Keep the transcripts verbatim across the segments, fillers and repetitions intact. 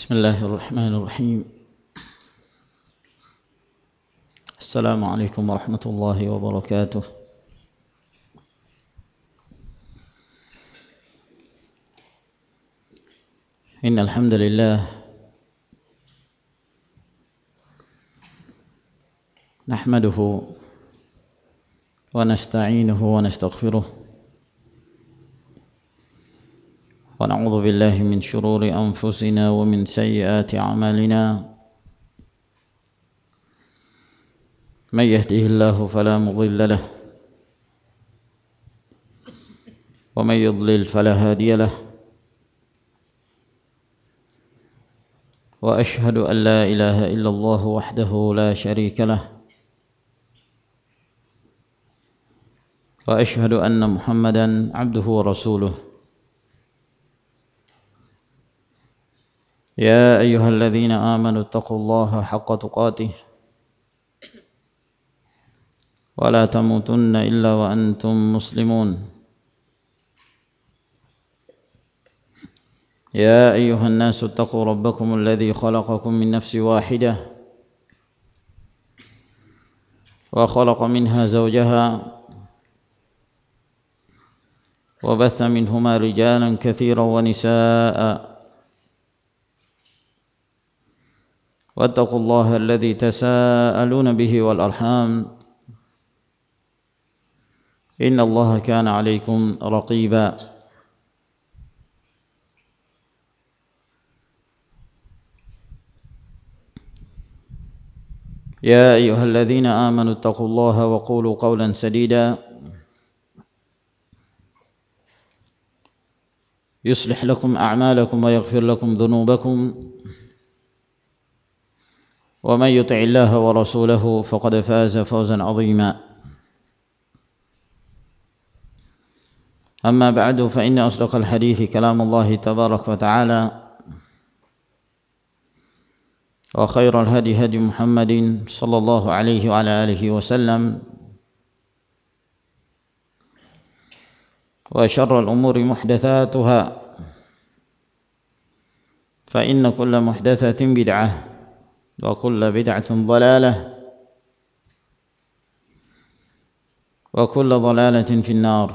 Bismillahirrahmanirrahim. Assalamualaikum warahmatullahi wabarakatuh. Innal hamdalillah nahmaduhu wa nasta'inuhu wa nastaghfiruh wa na'udzu billahi min shururi anfusina wa min sayyiati a'malina. Man yahdihillahu fala mudilla lahu wa man yudlil fala hadiya lahu. Wa ashhadu an la ilaha illallah wahdahu la syarika lahu wa ashhadu anna Muhammadan abduhu wa rasuluh. يا أيها الذين آمنوا اتقوا الله حق تقاته ولا تموتن إلا وأنتم مسلمون. يا أيها الناس اتقوا ربكم الذي خلقكم من نفس واحدة وخلق منها زوجها وبث منهما رجالا كثيرا ونساء واتقوا الله الذي تساءلون به والأرحام إن الله كان عليكم رقيبا. يا أيها الذين آمنوا اتقوا الله وقولوا قولا سديدا يصلح لكم أعمالكم ويغفر لكم ذنوبكم ومن يطع الله ورسوله فقد فاز فوزا عظيما. أما بعد فإن أصدق الحديث كلام الله تبارك وتعالى وخير الهدي هدي محمد صلى الله عليه وعلى آله وسلم وشر الأمور محدثاتها فإن كل محدثة بدعة وكل بدعة ضلالة وكل ضلالة في النار.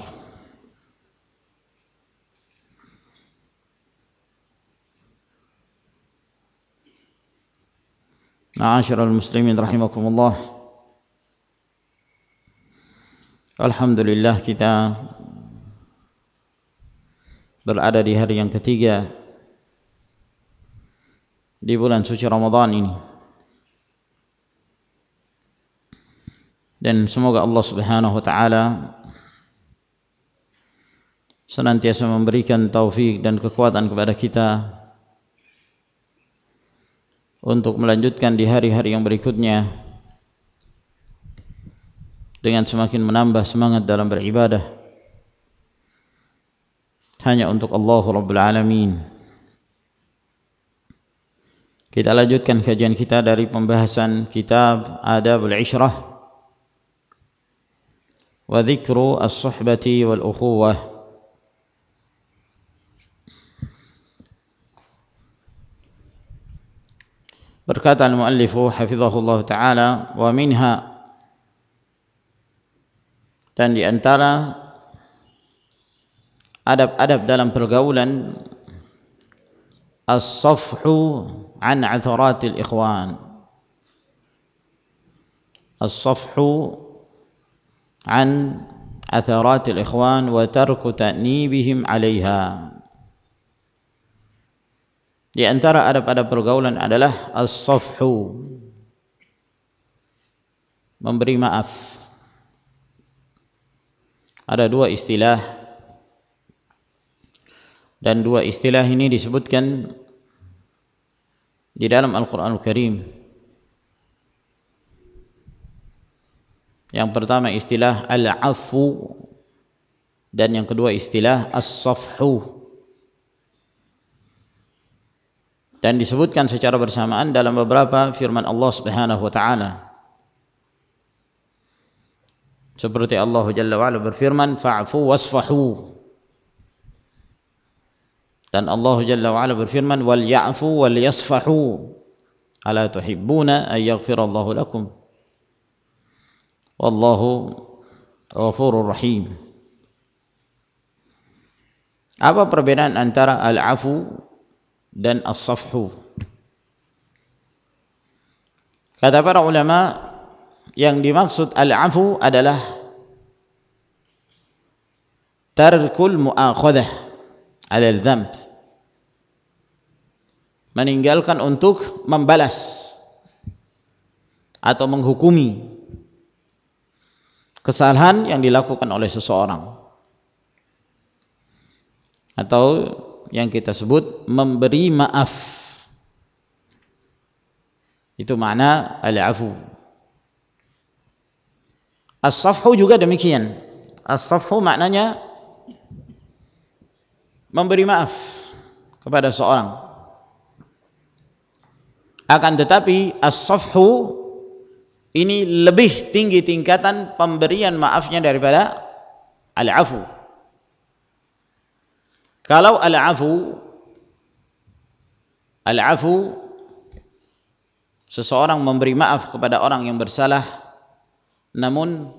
Ma'asyiral muslimin rahimakumullah. Alhamdulillah kita berada di hari yang ketiga di bulan suci Ramadan ini. Dan semoga Allah Subhanahu wa taala senantiasa memberikan taufik dan kekuatan kepada kita untuk melanjutkan di hari-hari yang berikutnya dengan semakin menambah semangat dalam beribadah hanya untuk Allah Rabbul Alamin. Kita lanjutkan kajian kita dari pembahasan kitab Adabul Ishrah wa dzikru as-suhbati wal ukhuwah. Berkata al-muallifu hafizahullah ta'ala, wa minha, dan di antara adab-adab dalam pergaulan, as-safhu an atharatil ikhwan. As-safhu an atharatil ikhwan wa tarku ta'nibihim 'alaiha. Di antara adab-adab pergaulan adalah as-safhu, memberi maaf. Ada dua istilah, dan dua istilah ini disebutkan di dalam Al-Quranul Karim. Yang pertama istilah al-'afwu, dan yang kedua istilah as-safhu. Dan disebutkan secara bersamaan dalam beberapa firman Allah Subhanahu wa taala. Seperti Allah Jalla wa Ala berfirman, fa'fu wasfahu. Dan Allah Jalla wa Ala berfirman, wal ya'fu wal yasfahu ala tuhibbuna ay yaghfirallahu lakum wallahu ghafurur rahim. Apa perbedaan antara al-afu dan as-safhu? Kata para ulama, yang dimaksud al-afu adalah tarkul mu'akhadah ala al-dhanb, meninggalkan untuk membalas atau menghukumi kesalahan yang dilakukan oleh seseorang, atau yang kita sebut memberi maaf. Itu makna al-afu. As-safhu juga demikian. As-safhu maknanya memberi maaf kepada seorang. Akan tetapi as-safhu ini lebih tinggi tingkatan pemberian maafnya daripada al-afu. Kalau al-afu, al-afu seseorang memberi maaf kepada orang yang bersalah, namun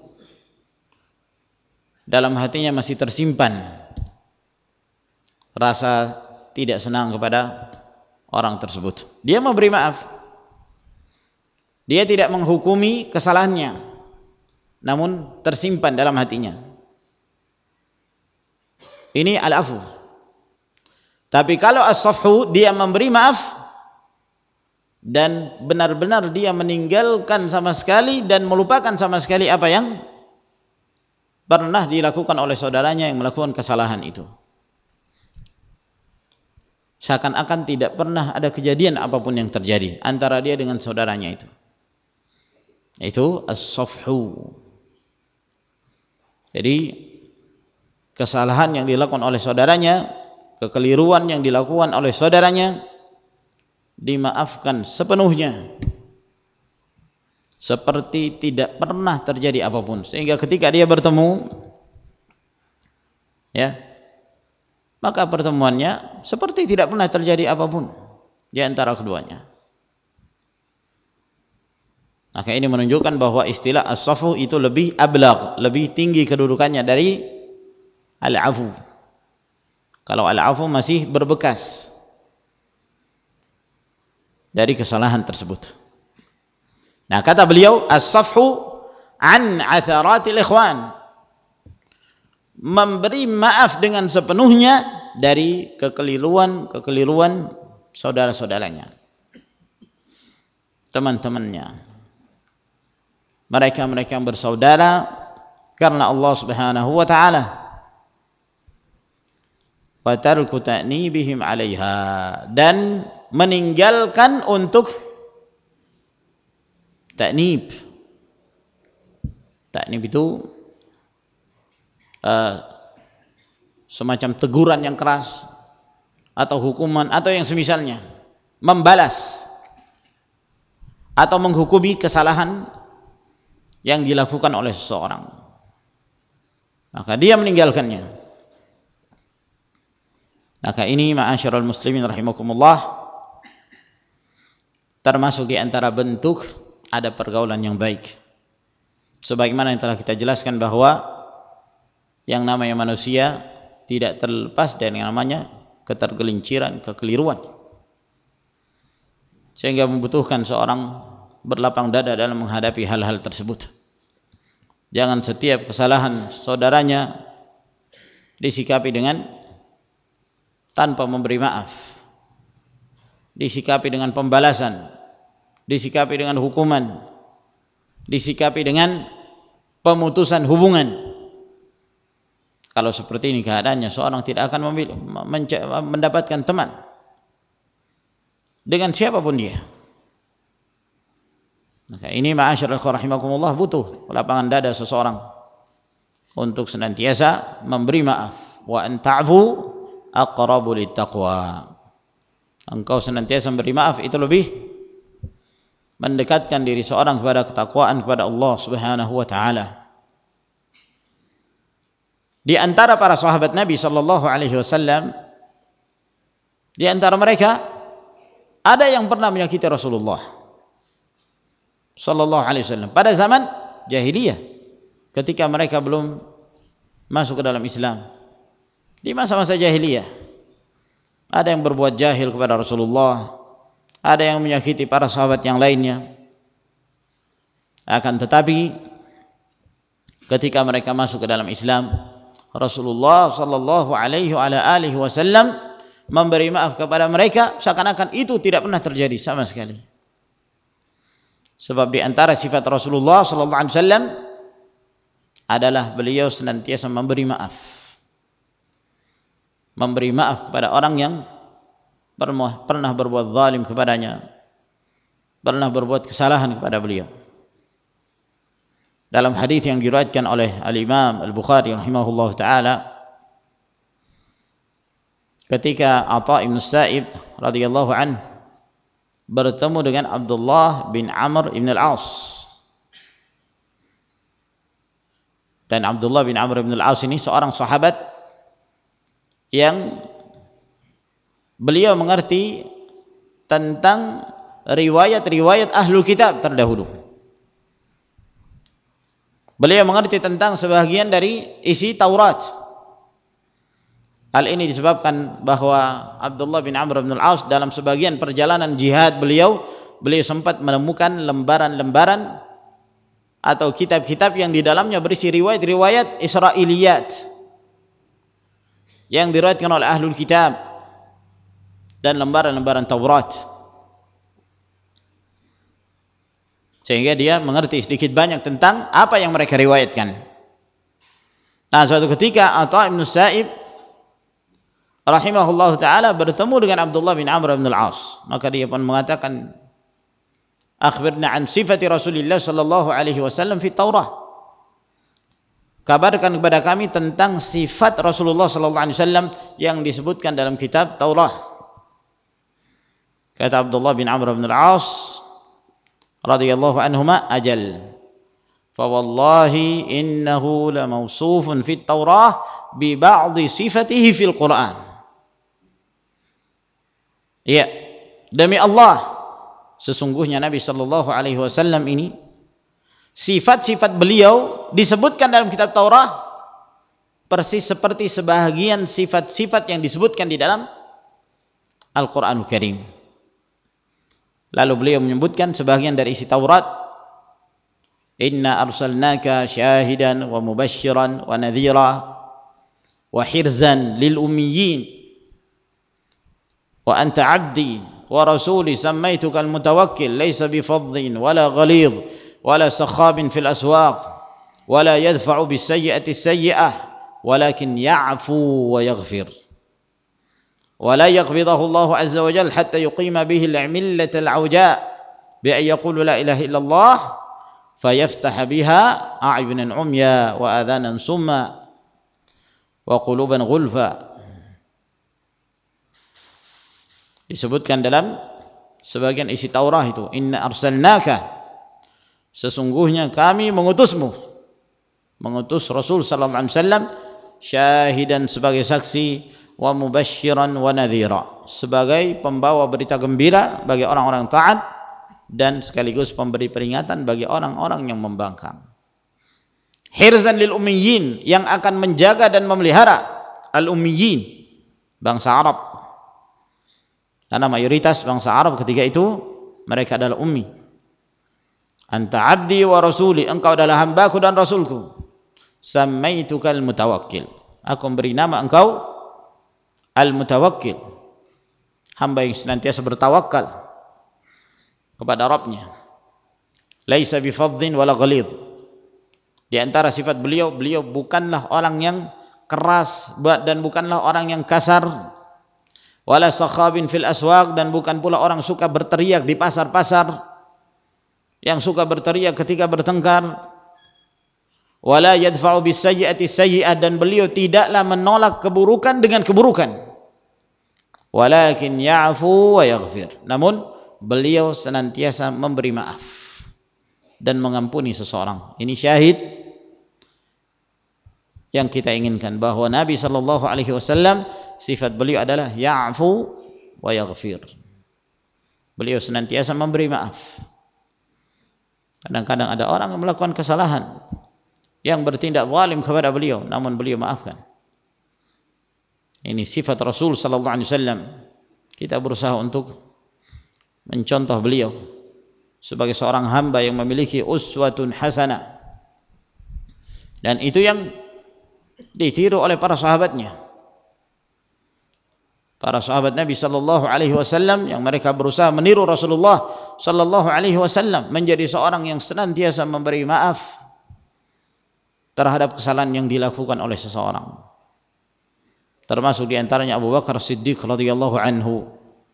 dalam hatinya masih tersimpan rasa tidak senang kepada orang tersebut. Dia memberi maaf, dia tidak menghukumi kesalahannya, namun tersimpan dalam hatinya. Ini al-afu. Tapi kalau as-safhu, dia memberi maaf dan benar-benar dia meninggalkan sama sekali dan melupakan sama sekali apa yang pernah dilakukan oleh saudaranya yang melakukan kesalahan itu. Seakan-akan tidak pernah ada kejadian apapun yang terjadi antara dia dengan saudaranya itu. Itu as-safhu. Jadi kesalahan yang dilakukan oleh saudaranya, kekeliruan yang dilakukan oleh saudaranya dimaafkan sepenuhnya, seperti tidak pernah terjadi apapun, sehingga ketika dia bertemu, ya, maka pertemuannya seperti tidak pernah terjadi apapun di antara keduanya. Maka ini menunjukkan bahwa istilah as-safhu itu lebih ablagh, lebih tinggi kedudukannya dari al-afu. Kalau al-afu masih berbekas dari kesalahan tersebut. Nah, kata beliau, as-safhu an atharatil ikhwan, memberi maaf dengan sepenuhnya dari kekeliruan-kekeliruan saudara-saudaranya, teman-temannya, mereka-mereka yang bersaudara karena Allah Subhanahu wa ta'ala. Wa tarku ta'nibihim 'alaiha, dan meninggalkan untuk ta'nib. Ta'nib itu uh, semacam teguran yang keras atau hukuman atau yang semisalnya, membalas atau menghukumi kesalahan yang dilakukan oleh seseorang, maka dia meninggalkannya. Maka ini ma'asyiral muslimin rahimakumullah, termasuk di antara bentuk ada pergaulan yang baik. Sebagaimana yang telah kita jelaskan bahwa yang namanya manusia tidak terlepas dari yang namanya ketergelinciran, kekeliruan, sehingga membutuhkan seorang berlapang dada dalam menghadapi hal-hal tersebut. Jangan setiap kesalahan saudaranya disikapi dengan tanpa memberi maaf, disikapi dengan pembalasan, disikapi dengan hukuman, disikapi dengan pemutusan hubungan. Kalau seperti ini keadaannya, seorang tidak akan memilih, mendapatkan teman dengan siapapun dia. Maka ini ma'asyiral rahimakumullah, butuh lapangan dada seseorang untuk senantiasa memberi maaf. Wa an ta'fu aqrabu littaqwa. Engkau senantiasa memberi maaf itu lebih mendekatkan diri seorang kepada ketakwaan kepada Allah Subhanahu wa taala. Di antara para sahabat Nabi sallallahu alaihi wasallam Di antara mereka ada yang pernah menyakiti Rasulullah sallallahu alaihi wasallam pada zaman jahiliyah, ketika mereka belum masuk ke dalam Islam. Di masa-masa jahiliyah ada yang berbuat jahil kepada Rasulullah, ada yang menyakiti para sahabat yang lainnya. Akan tetapi ketika mereka masuk ke dalam Islam, Rasulullah sallallahu alaihi wasallam memberi maaf kepada mereka seakan-akan itu tidak pernah terjadi sama sekali. Sebab di antara sifat Rasulullah sallallahu alaihi wasallam adalah beliau senantiasa memberi maaf. Memberi maaf kepada orang yang pernah berbuat zalim kepadanya, pernah berbuat kesalahan kepada beliau. Dalam hadis yang diriwayatkan oleh Al-Imam Al-Bukhari rahimahullah taala, ketika Atha bin Sa'ib radhiyallahu anhu bertemu dengan Abdullah bin Amr bin Al-As. Dan Abdullah bin Amr bin Al-As ini seorang sahabat yang beliau mengerti tentang riwayat-riwayat ahlul kitab terdahulu. Beliau mengerti tentang sebagian dari isi Taurat. Hal ini disebabkan bahwa Abdullah bin Amr bin Al-As dalam sebagian perjalanan jihad beliau, beliau sempat menemukan lembaran-lembaran atau kitab-kitab yang di dalamnya berisi riwayat-riwayat Israiliyat yang diriwayatkan oleh ahlul kitab dan lembaran-lembaran Taurat. Sehingga dia mengerti sedikit banyak tentang apa yang mereka riwayatkan. Nah, suatu ketika Atha bin Sa'ib rahimahullah ta'ala bertemu dengan Abdullah bin Amr bin Al-As, maka dia pun mengatakan, akhbirna an sifati Rasulullah sallallahu alaihi wasallam fi Taurah, kabarkan kepada kami tentang sifat Rasulullah sallallahu alaihi wasallam yang disebutkan dalam kitab Taurah. Kata Abdullah bin Amr bin Al-As radhiyallahu anhuma, ajal, fa wallahi innahu la mawsufun fi Taurah bi ba'dhi sifatihi fil Quran. Ya, demi Allah, sesungguhnya Nabi sallallahu alaihi wasallam ini sifat-sifat beliau disebutkan dalam kitab Taurat persis seperti sebahagian sifat-sifat yang disebutkan di dalam Al-Qur'anul Karim. Lalu beliau menyebutkan sebahagian dari isi Taurat, inna arsalnaka syahidan wa mubasysyiran wa nadhira wa hirzan lil ummiyin wa anta 'abdi wa rasuli sammaytuka al-mutawakkil laysa bifadhin wala ghalidh wala sakhabin fil aswaq wala yadfa'u bis sayyi'ati as-sayyi'ah walakin ya'fu wa yaghfir wala yaqbidahu Allah azza wa jalla hatta yuqima bihi al-'millata al-'awja bi an yaqulu la ilaha illallah fayaftah biha a'yunan 'umya wa adhanan summa wa quluban ghulfa. Disebutkan dalam sebagian isi Taurah itu, inna arsalnaka, sesungguhnya kami mengutusmu, mengutus Rasul sallallahu alaihi wasallam syahidan sebagai saksi, wa mubasysyiran wa nadhira, sebagai pembawa berita gembira bagi orang-orang taat dan sekaligus pemberi peringatan bagi orang-orang yang membangkang. Hirzan lil ummiyin, yang akan menjaga dan memelihara al-ummiyin, bangsa Arab. Karena mayoritas bangsa Arab ketika itu mereka adalah ummi. Anta 'abdi wa rasuli, engkau adalah hambaku dan rasulku. Sammaituka al-mutawakkil, aku memberi nama engkau al-mutawakkil, hamba yang senantiasa bertawakal kepada Rabbnya. Laisa bifadhin wala ghalidh, di antara sifat beliau, beliau bukanlah orang yang keras dan bukanlah orang yang kasar. Wala sakhabin fil aswaq, dan bukan pula orang suka berteriak di pasar-pasar, yang suka berteriak ketika bertengkar. Wala yadfa'u bis sayyi'ati sayyi'ah, dan beliau tidaklah menolak keburukan dengan keburukan. Walakin ya'fu wa yaghfir, namun beliau senantiasa memberi maaf dan mengampuni seseorang. Ini syahid yang kita inginkan, bahwa Nabi sallallahu alaihi wasallam sifat beliau adalah ya'fu wa yaghfir. Beliau senantiasa memberi maaf. Kadang-kadang ada orang yang melakukan kesalahan, yang bertindak zalim kepada beliau, namun beliau maafkan. Ini sifat Rasul sallallahu alaihi wasallam. Kita berusaha untuk mencontoh beliau sebagai seorang hamba yang memiliki uswatun hasanah, dan itu yang ditiru oleh para sahabatnya, para sahabat Nabi sallallahu alaihi wasallam, yang mereka berusaha meniru Rasulullah sallallahu alaihi wasallam menjadi seorang yang senantiasa memberi maaf terhadap kesalahan yang dilakukan oleh seseorang. Termasuk diantaranya Abu Bakar Siddiq radhiyallahu anhu.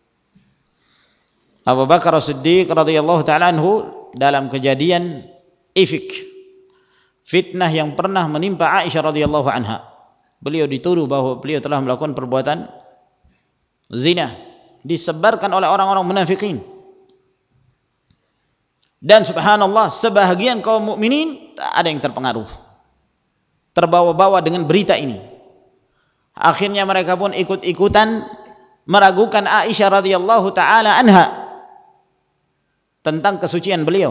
Abu Bakar Siddiq radhiyallahu ta'ala anhu dalam kejadian ifk, fitnah yang pernah menimpa Aisyah radhiyallahu anha. Beliau dituduh bahwa beliau telah melakukan perbuatan zina, disebarkan oleh orang-orang munafikin. Dan subhanallah, sebahagian kaum mukminin tak ada yang terpengaruh, terbawa-bawa dengan berita ini. Akhirnya mereka pun ikut-ikutan meragukan Aisyah radhiyallahu ta'ala anha tentang kesucian beliau.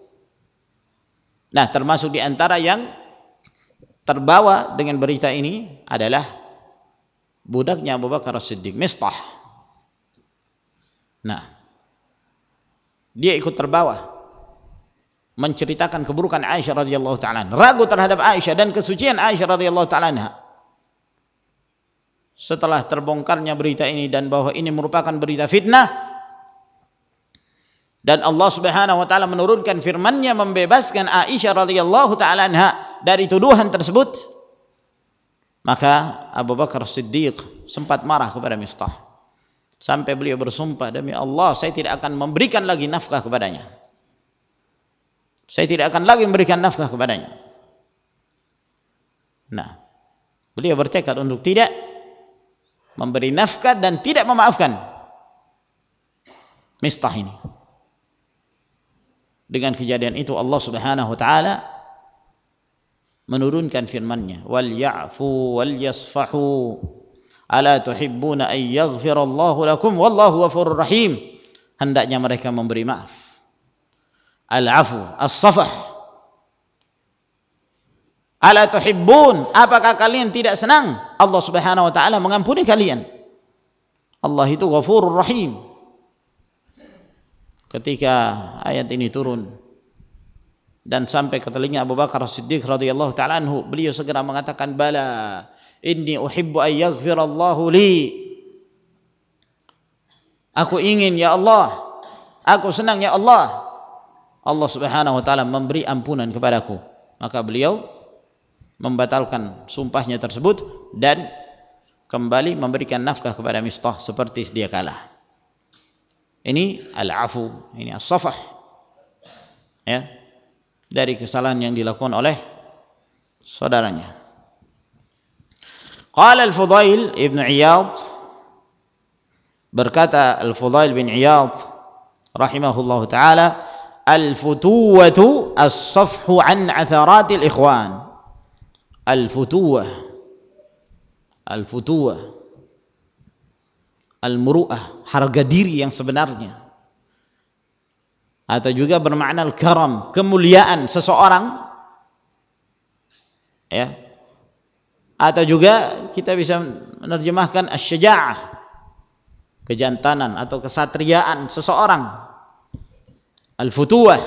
Nah, termasuk di antara yang terbawa dengan berita ini adalah budaknya Abu Bakar As-Siddiq, Mistah. Nah, dia ikut terbawa menceritakan keburukan Aisyah radhiyallahu ta'ala, ragu terhadap Aisyah dan kesucian Aisyah radhiyallahu ta'ala anha. Setelah terbongkarnya berita ini dan bahwa ini merupakan berita fitnah, dan Allah Subhanahu wa taala menurunkan firman-Nya membebaskan Aisyah radhiyallahu taala anha dari tuduhan tersebut, maka Abu Bakar Siddiq sempat marah kepada Mistah sampai beliau bersumpah, demi Allah saya tidak akan memberikan lagi nafkah kepadanya. Saya tidak akan lagi memberikan nafkah kepadanya. Nah, beliau bertekad untuk tidak memberi nafkah dan tidak memaafkan Mistah ini. Dengan kejadian itu Allah Subhanahu wa taala menurunkan firman-Nya, wal ya'fu wal yasfahu ala tuhibbuna an yaghfirallahu lakum wallahu ghafurur rahim. Hendaknya mereka memberi maaf. Al-afu, as-safah. Ala tuhibbun, apakah kalian tidak senang Allah Subhanahu wa taala mengampuni kalian? Allah itu Ghafurur Rahim. Ketika ayat ini turun dan sampai ke telinga Abu Bakar Siddiq radhiyallahu taala anhu, beliau segera mengatakan, bala inni uhibbu an yaghfirallahu li. Aku ingin ya Allah, aku senang ya Allah, Allah Subhanahu wa taala memberi ampunan kepadaku. Maka beliau membatalkan sumpahnya tersebut dan kembali memberikan nafkah kepada Mistah seperti sedia kala. Ini al-afu, ini as-safah, ya, dari kesalahan yang dilakukan oleh saudaranya. Qala al-Fudail ibn Iyad, berkata al-Fudail bin Iyad rahimahullahu taala, al-futuwatu as-safhu an atharatil ikhwan. Al-futuwah, al-futuwah, al-muru'ah, harga diri yang sebenarnya, atau juga bermakna al-karam, kemuliaan seseorang, ya, atau juga kita bisa menerjemahkan asy-syaja'ah, kejantanan atau kesatriaan seseorang. Al-futuwah,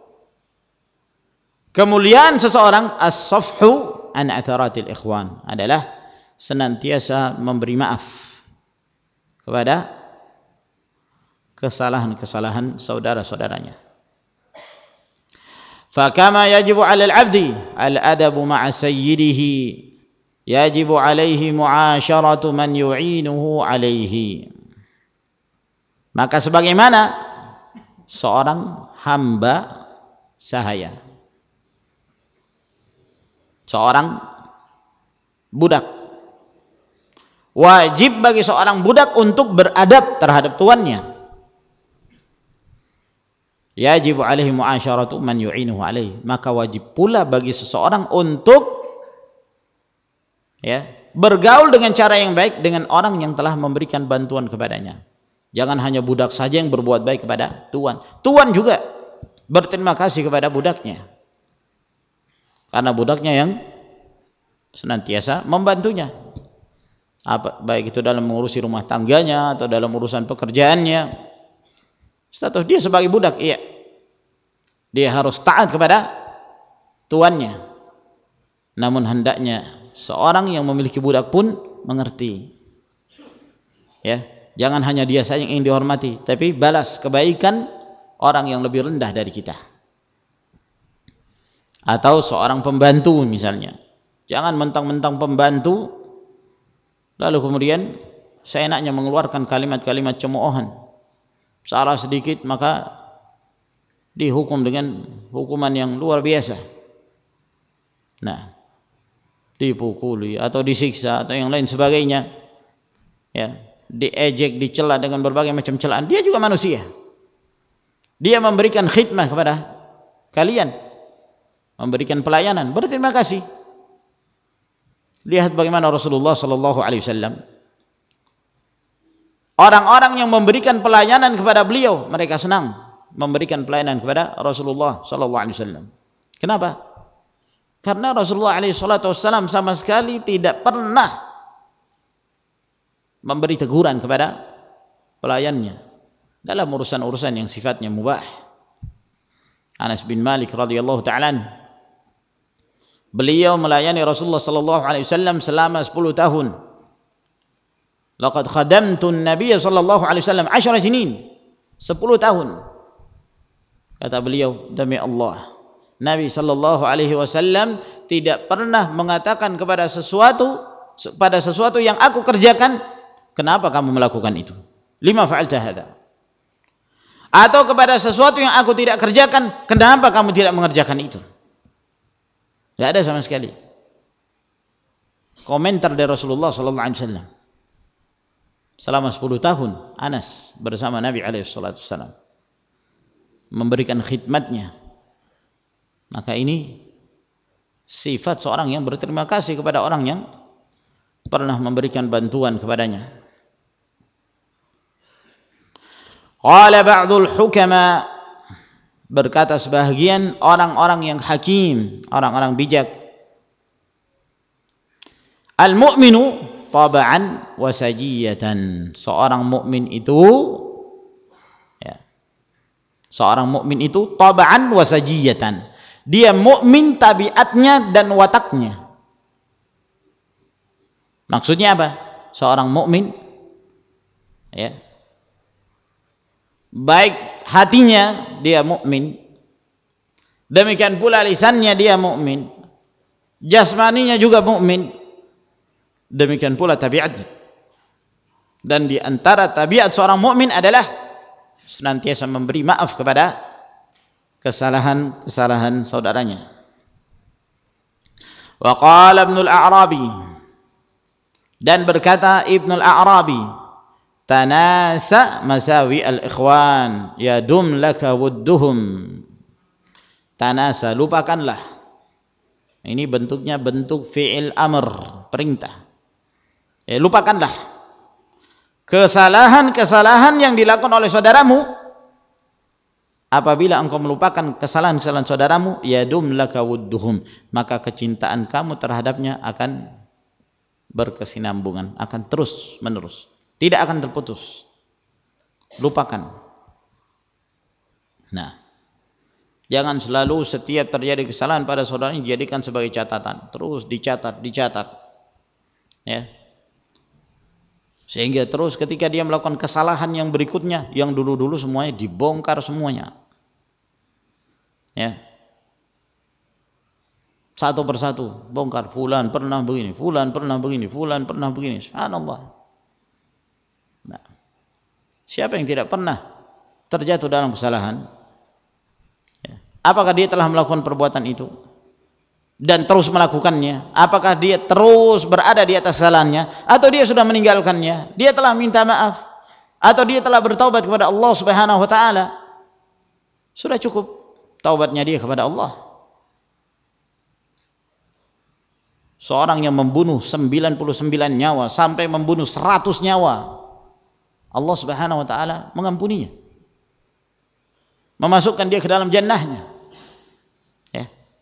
kemuliaan seseorang. As-safhu an atharatil ikhwan adalah senantiasa memberi maaf kepada kesalahan-kesalahan saudara-saudaranya. Fakama yajibu 'alal 'abdi al-adabu ma'a sayyidihi, yajibu 'alaihi mu'asyaratu man yu'inuhu 'alaihi. Maka sebagaimana seorang hamba sahaya, seorang budak, wajib bagi seorang budak untuk beradab terhadap tuannya. Yajibu alaihi mu'asyaratu man yu'inuhu alaihi, maka wajib pula bagi seseorang untuk, ya, bergaul dengan cara yang baik dengan orang yang telah memberikan bantuan kepadanya. Jangan hanya budak saja yang berbuat baik kepada tuan. Tuan juga berterima kasih kepada budaknya. Karena budaknya yang senantiasa membantunya. Apa, baik itu dalam mengurusi rumah tangganya atau dalam urusan pekerjaannya. Status dia sebagai budak, iya. Dia harus taat kepada tuannya. Namun hendaknya seorang yang memiliki budak pun mengerti. Ya, jangan hanya dia saja yang ingin dihormati, tapi balas kebaikan orang yang lebih rendah dari kita. Atau seorang pembantu misalnya. Jangan mentang-mentang pembantu lalu kemudian seenaknya mengeluarkan kalimat-kalimat cemoohan. Salah sedikit maka dihukum dengan hukuman yang luar biasa. Nah, dipukuli atau disiksa atau yang lain sebagainya. Ya, diejek, dicela dengan berbagai macam celaan. Dia juga manusia. Dia memberikan khidmah kepada kalian, memberikan pelayanan, berterima kasih. Lihat bagaimana Rasulullah sallallahu alaihi wasallam, orang-orang yang memberikan pelayanan kepada beliau, mereka senang memberikan pelayanan kepada Rasulullah sallallahu alaihi wasallam. Kenapa? Karena Rasulullah alaihi salatu wasallam sama sekali tidak pernah memberi teguran kepada pelayannya dalam urusan-urusan yang sifatnya mubah. Anas bin Malik radhiyallahu ta'ala, beliau melayani Rasulullah sallallahu alaihi wasallam selama sepuluh tahun. Laqad khadamtu an-nabiy sallallahu alaihi wasallam ashara sinin. sepuluh tahun. Kata beliau, demi Allah, Nabi sallallahu alaihi wasallam tidak pernah mengatakan kepada sesuatu pada sesuatu yang aku kerjakan, kenapa kamu melakukan itu? Lima fa'alta hadza. Atau kepada sesuatu yang aku tidak kerjakan, kenapa kamu tidak mengerjakan itu? Tidak ada sama sekali komentar dari Rasulullah sallallahu alaihi wasallam selama sepuluh tahun Anas bersama Nabi alaihi salatu wasallam memberikan khidmatnya. Maka ini sifat seorang yang berterima kasih kepada orang yang pernah memberikan bantuan kepadanya. Qala ba'dul hukama, berkata sebahagian orang-orang yang hakim, orang-orang bijak, al-mu'minu taba'an wa sajiyatan, seorang mukmin itu ya, seorang mukmin itu taba'an wa sajiyatan, dia mukmin tabiatnya dan wataknya. Maksudnya apa? Seorang mukmin ya, baik hatinya dia mukmin, demikian pula lisannya dia mukmin, jasmaninya juga mukmin, demikian pula tabiatnya. Dan di antara tabiat seorang mukmin adalah senantiasa memberi maaf kepada kesalahan-kesalahan saudaranya. Wa qala Ibnul A'rabi, dan berkata Ibnul A'rabi, tanasa masawi al-ikhwan yadum laka wudduhum. Tanasa, lupakanlah. Ini bentuknya bentuk fi'il amr, perintah. Eh, lupakanlah kesalahan-kesalahan yang dilakukan oleh saudaramu. Apabila engkau melupakan kesalahan-kesalahan saudaramu, yadum laka wudduhum, maka kecintaan kamu terhadapnya akan berkesinambungan, akan terus menerus, tidak akan terputus. Lupakan. Nah, jangan selalu setiap terjadi kesalahan pada saudaranya dijadikan sebagai catatan, terus dicatat, dicatat, ya, sehingga terus ketika dia melakukan kesalahan yang berikutnya, yang dulu-dulu semuanya dibongkar semuanya, ya, satu persatu bongkar. Fulan pernah begini, fulan pernah begini, fulan pernah begini. Subhanallah. Nah, siapa yang tidak pernah terjatuh dalam kesalahan? Ya. Apakah dia telah melakukan perbuatan itu dan terus melakukannya? Apakah dia terus berada di atas kesalahannya, atau dia sudah meninggalkannya? Dia telah minta maaf, atau dia telah bertaubat kepada Allah Subhanahu wa taala? Sudah cukup taubatnya dia kepada Allah. Seorang yang membunuh sembilan puluh sembilan nyawa sampai membunuh seratus nyawa, Allah Subhanahu wa taala mengampuninya, memasukkan dia ke dalam jannahnya. Ya.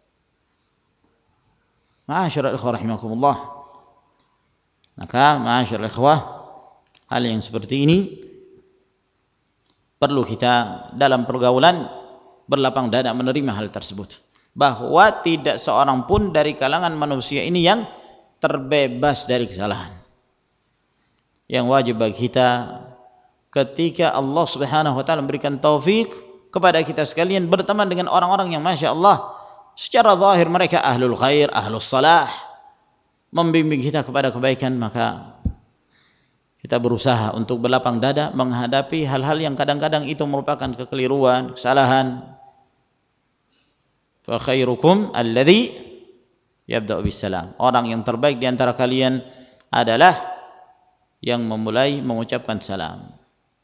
Ma'asyiral ikhwah rahimakumullah. Maka ma'asyiral ikhwah, hal yang seperti ini perlu kita dalam pergaulan berlapang dada menerima hal tersebut, bahwa tidak seorang pun dari kalangan manusia ini yang terbebas dari kesalahan. Yang wajib bagi kita ketika Allah Subhanahu wa taala memberikan taufik kepada kita sekalian berteman dengan orang-orang yang Masya Allah secara zahir mereka ahlul khair, ahlul salah, membimbing kita kepada kebaikan, maka kita berusaha untuk berlapang dada menghadapi hal-hal yang kadang-kadang itu merupakan kekeliruan, kesalahan. Fa khairukum alladhi yabda'u bisalam. Orang yang terbaik di antara kalian adalah yang memulai mengucapkan salam.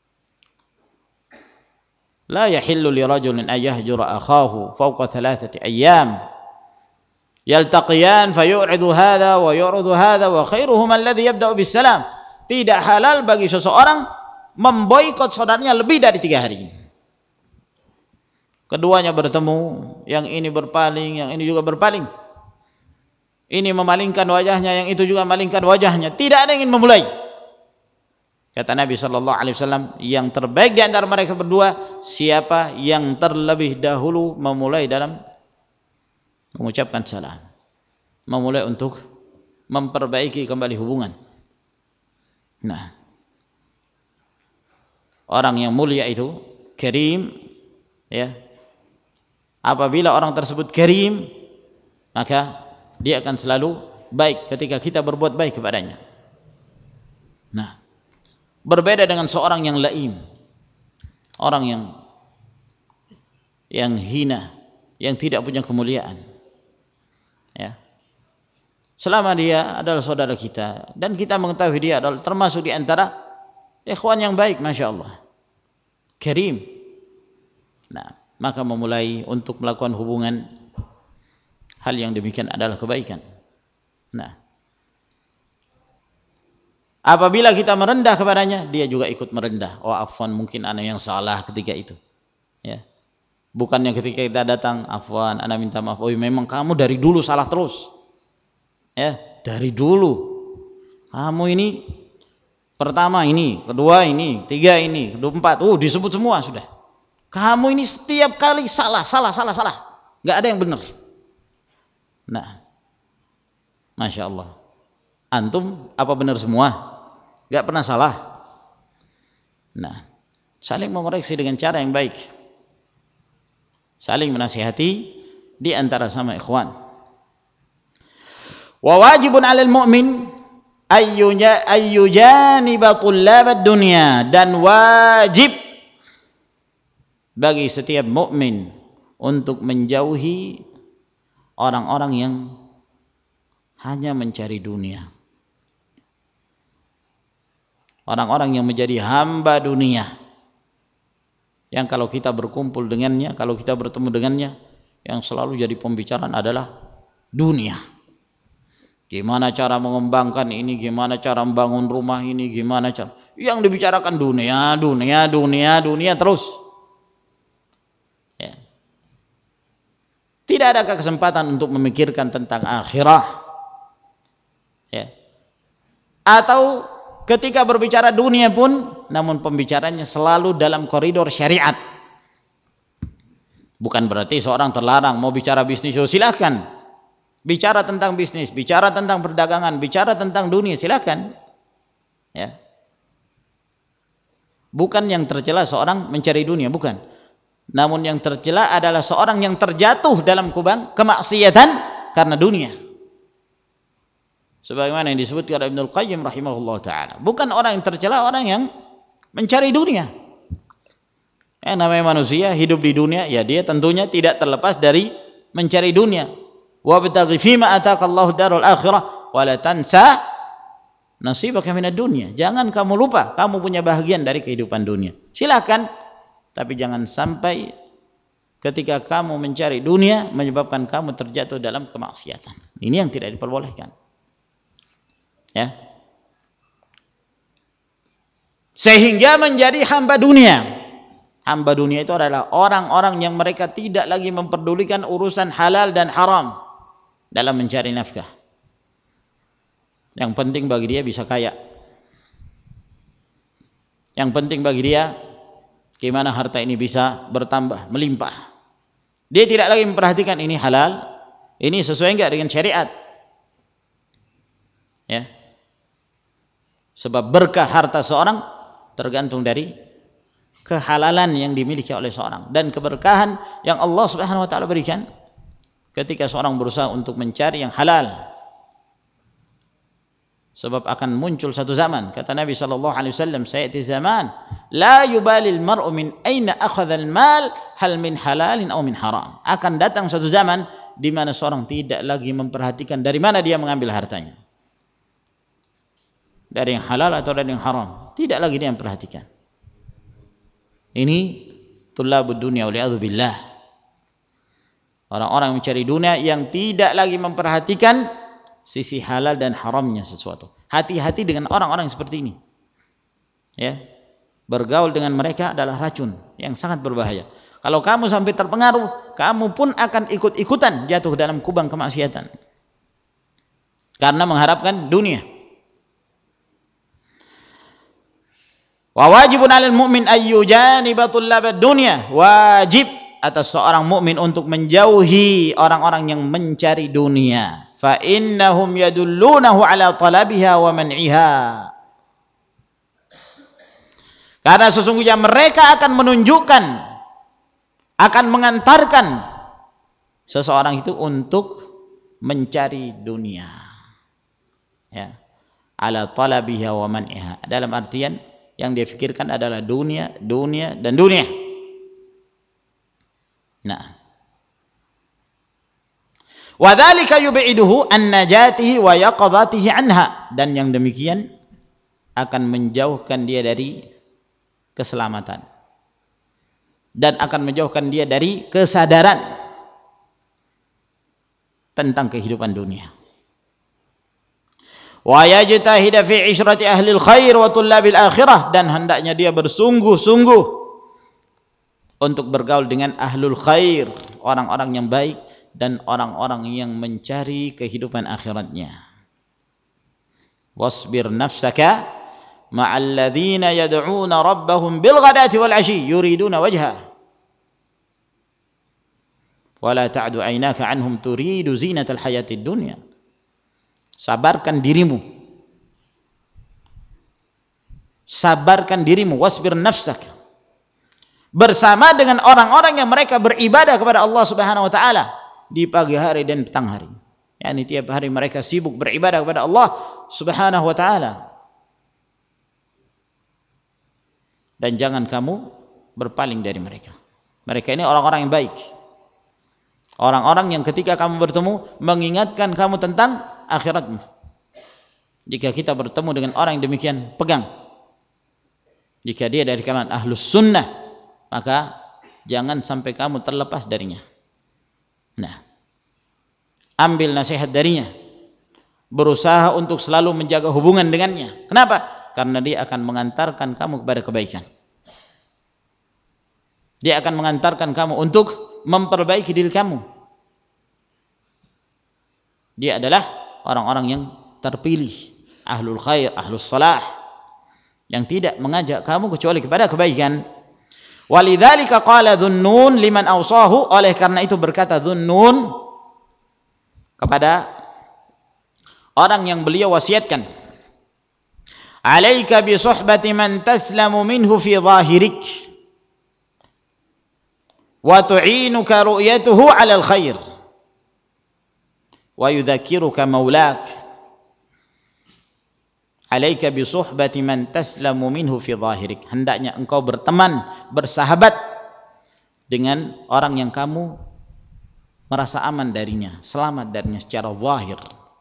La yahillu li rajulin an yahjura akhahu fawqa thalathati ayyam yaltaqiyan fayu'ridu hadha wa yu'ridu hadha wa khairuhum alladhi yabda'u bisalam. Tidak halal bagi seseorang memboikot saudaranya lebih dari tiga hari. Keduanya bertemu, yang ini berpaling, yang ini juga berpaling. Ini memalingkan wajahnya, yang itu juga memalingkan wajahnya. Tidak ada yang ingin memulai. Kata Nabi sallallahu alaihi wasallam, yang terbaik di antara mereka berdua siapa yang terlebih dahulu memulai dalam mengucapkan salam, memulai untuk memperbaiki kembali hubungan. Nah, orang yang mulia itu karim, ya. Apabila orang tersebut karim, maka dia akan selalu baik ketika kita berbuat baik kepadanya. Nah, berbeda dengan seorang yang laim, orang yang yang hina, yang tidak punya kemuliaan. Ya. Selama dia adalah saudara kita dan kita mengetahui dia adalah termasuk di antara ikhwan yang baik, Masya Allah, karim. Nah, maka memulai untuk melakukan hubungan, hal yang demikian adalah kebaikan. Nah, apabila kita merendah kepadanya, dia juga ikut merendah. Oh, afwan, mungkin ana yang salah ketika itu. Ya. Bukannya ketika kita datang, afwan, ana minta maaf. Oh, memang kamu dari dulu salah terus. Ya, dari dulu. Kamu ini pertama ini, kedua ini, tiga ini, keempat. Oh, disebut semua sudah. Kamu ini setiap kali salah, salah, salah, salah. Enggak ada yang benar. Nah, Masya Allah. Antum apa benar semua? Enggak pernah salah. Nah, saling mengoreksi dengan cara yang baik. Saling menasihati di antara sama ikhwan. Wa wajibun 'alal mu'min ayyujaniba tullabad dunya, dan wajib bagi setiap mukmin untuk menjauhi orang-orang yang hanya mencari dunia. Orang-orang yang menjadi hamba dunia, yang kalau kita berkumpul dengannya, kalau kita bertemu dengannya, yang selalu jadi pembicaraan adalah dunia. Gimana cara mengembangkan ini, gimana cara membangun rumah ini, gimana cara, yang dibicarakan dunia, dunia, dunia, dunia terus. Ya. Tidak ada kesempatan untuk memikirkan tentang akhirah. Ya. Atau ketika berbicara dunia pun, namun pembicaranya selalu dalam koridor syariat. Bukan berarti seorang terlarang mau bicara bisnis, oh silakan. Bicara tentang bisnis, bicara tentang perdagangan, bicara tentang dunia, silakan. Ya. Bukan yang tercela seorang mencari dunia, bukan. Namun yang tercela adalah seorang yang terjatuh dalam kubang kemaksiatan karena dunia. Sebagaimana yang disebutkan oleh Ibnul Qayyim rahimahullah ta'ala. Bukan orang yang tercela, orang yang mencari dunia. Yang namanya manusia hidup di dunia, ya dia tentunya tidak terlepas dari mencari dunia. Wabtaghi fima ataakallahu darul akhirah wa la tansa nasibaka minad dunya. Jangan kamu lupa kamu punya bahagian dari kehidupan dunia. Silakan, tapi jangan sampai ketika kamu mencari dunia menyebabkan kamu terjatuh dalam kemaksiatan. Ini yang tidak diperbolehkan. Ya. sehingga menjadi hamba dunia. Hamba dunia itu adalah orang-orang yang mereka tidak lagi memperdulikan urusan halal dan haram dalam mencari nafkah. Yang penting bagi dia bisa kaya. Yang penting bagi dia bagaimana harta ini bisa bertambah, melimpah. Dia tidak lagi memperhatikan ini halal, ini sesuai enggak dengan syariat. Ya. Sebab berkah harta seorang tergantung dari kehalalan yang dimiliki oleh seorang, dan keberkahan yang Allah Subhanahu wa taala berikan ketika seorang berusaha untuk mencari yang halal. Sebab akan muncul satu zaman, kata Nabi sallallahu alaihi wasallam, sayati zaman la yubalil mar'u min aina akhadha al-mal hal min halalin aw min haram. Akan datang satu zaman di mana seorang tidak lagi memperhatikan dari mana dia mengambil hartanya, dari yang halal atau dari yang haram, tidak lagi dia memperhatikan. Ini tulabud dunia waliyadzubillah, orang-orang yang mencari dunia yang tidak lagi memperhatikan sisi halal dan haramnya sesuatu. Hati-hati dengan orang-orang seperti ini. Ya, bergaul dengan mereka adalah racun yang sangat berbahaya. Kalau kamu sampai terpengaruh, kamu pun akan ikut-ikutan jatuh dalam kubang kemaksiatan karena mengharapkan dunia. Wa wajibun 'alal mu'min ayyujaniba tullabad dunya. Wajib atas seorang mukmin untuk menjauhi orang-orang yang mencari dunia. Fa innahum yadullunahu 'ala talabiha wa man'iha. Karena sesungguhnya mereka akan menunjukkan, akan mengantarkan seseorang itu untuk mencari dunia. Ya. 'Ala talabiha wa man'iha. Dalam artian yang dia pikirkan adalah dunia, dunia, dan dunia. Nah, wa dzalika yub'iduhu an najatihi wa yaqadhatihi anha, dan yang demikian akan menjauhkan dia dari keselamatan dan akan menjauhkan dia dari kesadaran tentang kehidupan dunia. Wa yajtahida fi ishrati ahli khair wa tullabil akhirah, dan hendaknya dia bersungguh-sungguh untuk bergaul dengan ahlul khair, orang-orang yang baik dan orang-orang yang mencari kehidupan akhiratnya. Wasbir nafsaka ma'al ladzina yad'una rabbahum bil ghadati wal 'ashi yuriduna wajha wa la ta'du 'ainaka 'anhum turidu zinatal hayatid dunya. Sabarkan dirimu, sabarkan dirimu, wasbir nafsak, bersama dengan orang-orang yang mereka beribadah kepada Allah Subhanahu wa taala di pagi hari dan petang hari. Yani tiap hari mereka sibuk beribadah kepada Allah Subhanahu wa taala. Dan jangan kamu berpaling dari mereka. Mereka ini orang-orang yang baik. Orang-orang yang ketika kamu bertemu mengingatkan kamu tentang akhiratmu. Jika kita bertemu dengan orang yang demikian, pegang. Jika dia dari kalangan ahlus sunnah, maka jangan sampai kamu terlepas darinya. Nah, ambil nasihat darinya, berusaha untuk selalu menjaga hubungan dengannya. Kenapa? Karena dia akan mengantarkan kamu kepada kebaikan. Dia akan mengantarkan kamu untuk memperbaiki diri kamu. Dia adalah orang-orang yang terpilih, ahlul khair, ahlus salah, yang tidak mengajak kamu kecuali kepada kebaikan. Walidzalika qala Dhunnun liman awsahu, oleh karena itu berkata Dhunnun kepada orang yang beliau wasiatkan, alaika bi suhbati man taslamu minhu fi zahirik wa tu'inuka ru'yatuhu 'ala al-khair wa yudzakiruka maulak. Alaika bi suhbati man taslamu minhu fi zahirik, hendaknya engkau berteman, bersahabat dengan orang yang kamu merasa aman darinya, selamat darinya secara zahir,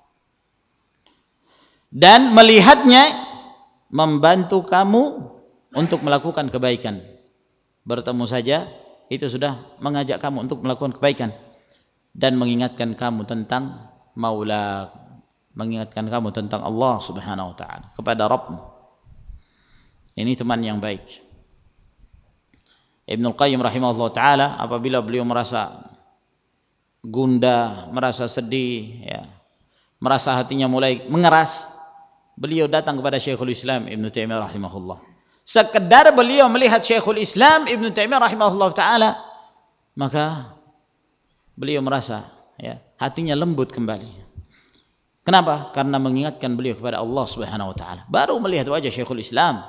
dan melihatnya membantu kamu untuk melakukan kebaikan. Bertemu saja itu sudah mengajak kamu untuk melakukan kebaikan dan mengingatkan kamu tentang maula, mengingatkan kamu tentang Allah Subhanahu wa taala, kepada Rabbmu. Ini teman yang baik. Ibnul Qayyim rahimahullah ta'ala apabila beliau merasa gundah, merasa sedih, ya, merasa hatinya mulai mengeras, beliau datang kepada Syekhul Islam Ibnu Taimiyah rahimahullah. Sekedar beliau melihat Syekhul Islam Ibnu Taimiyah rahimahullah ta'ala, maka beliau merasa, ya, hatinya lembut kembali. Kenapa? Karena mengingatkan beliau kepada Allah Subhanahu wa taala. Baru melihat wajah Syekhul Islam,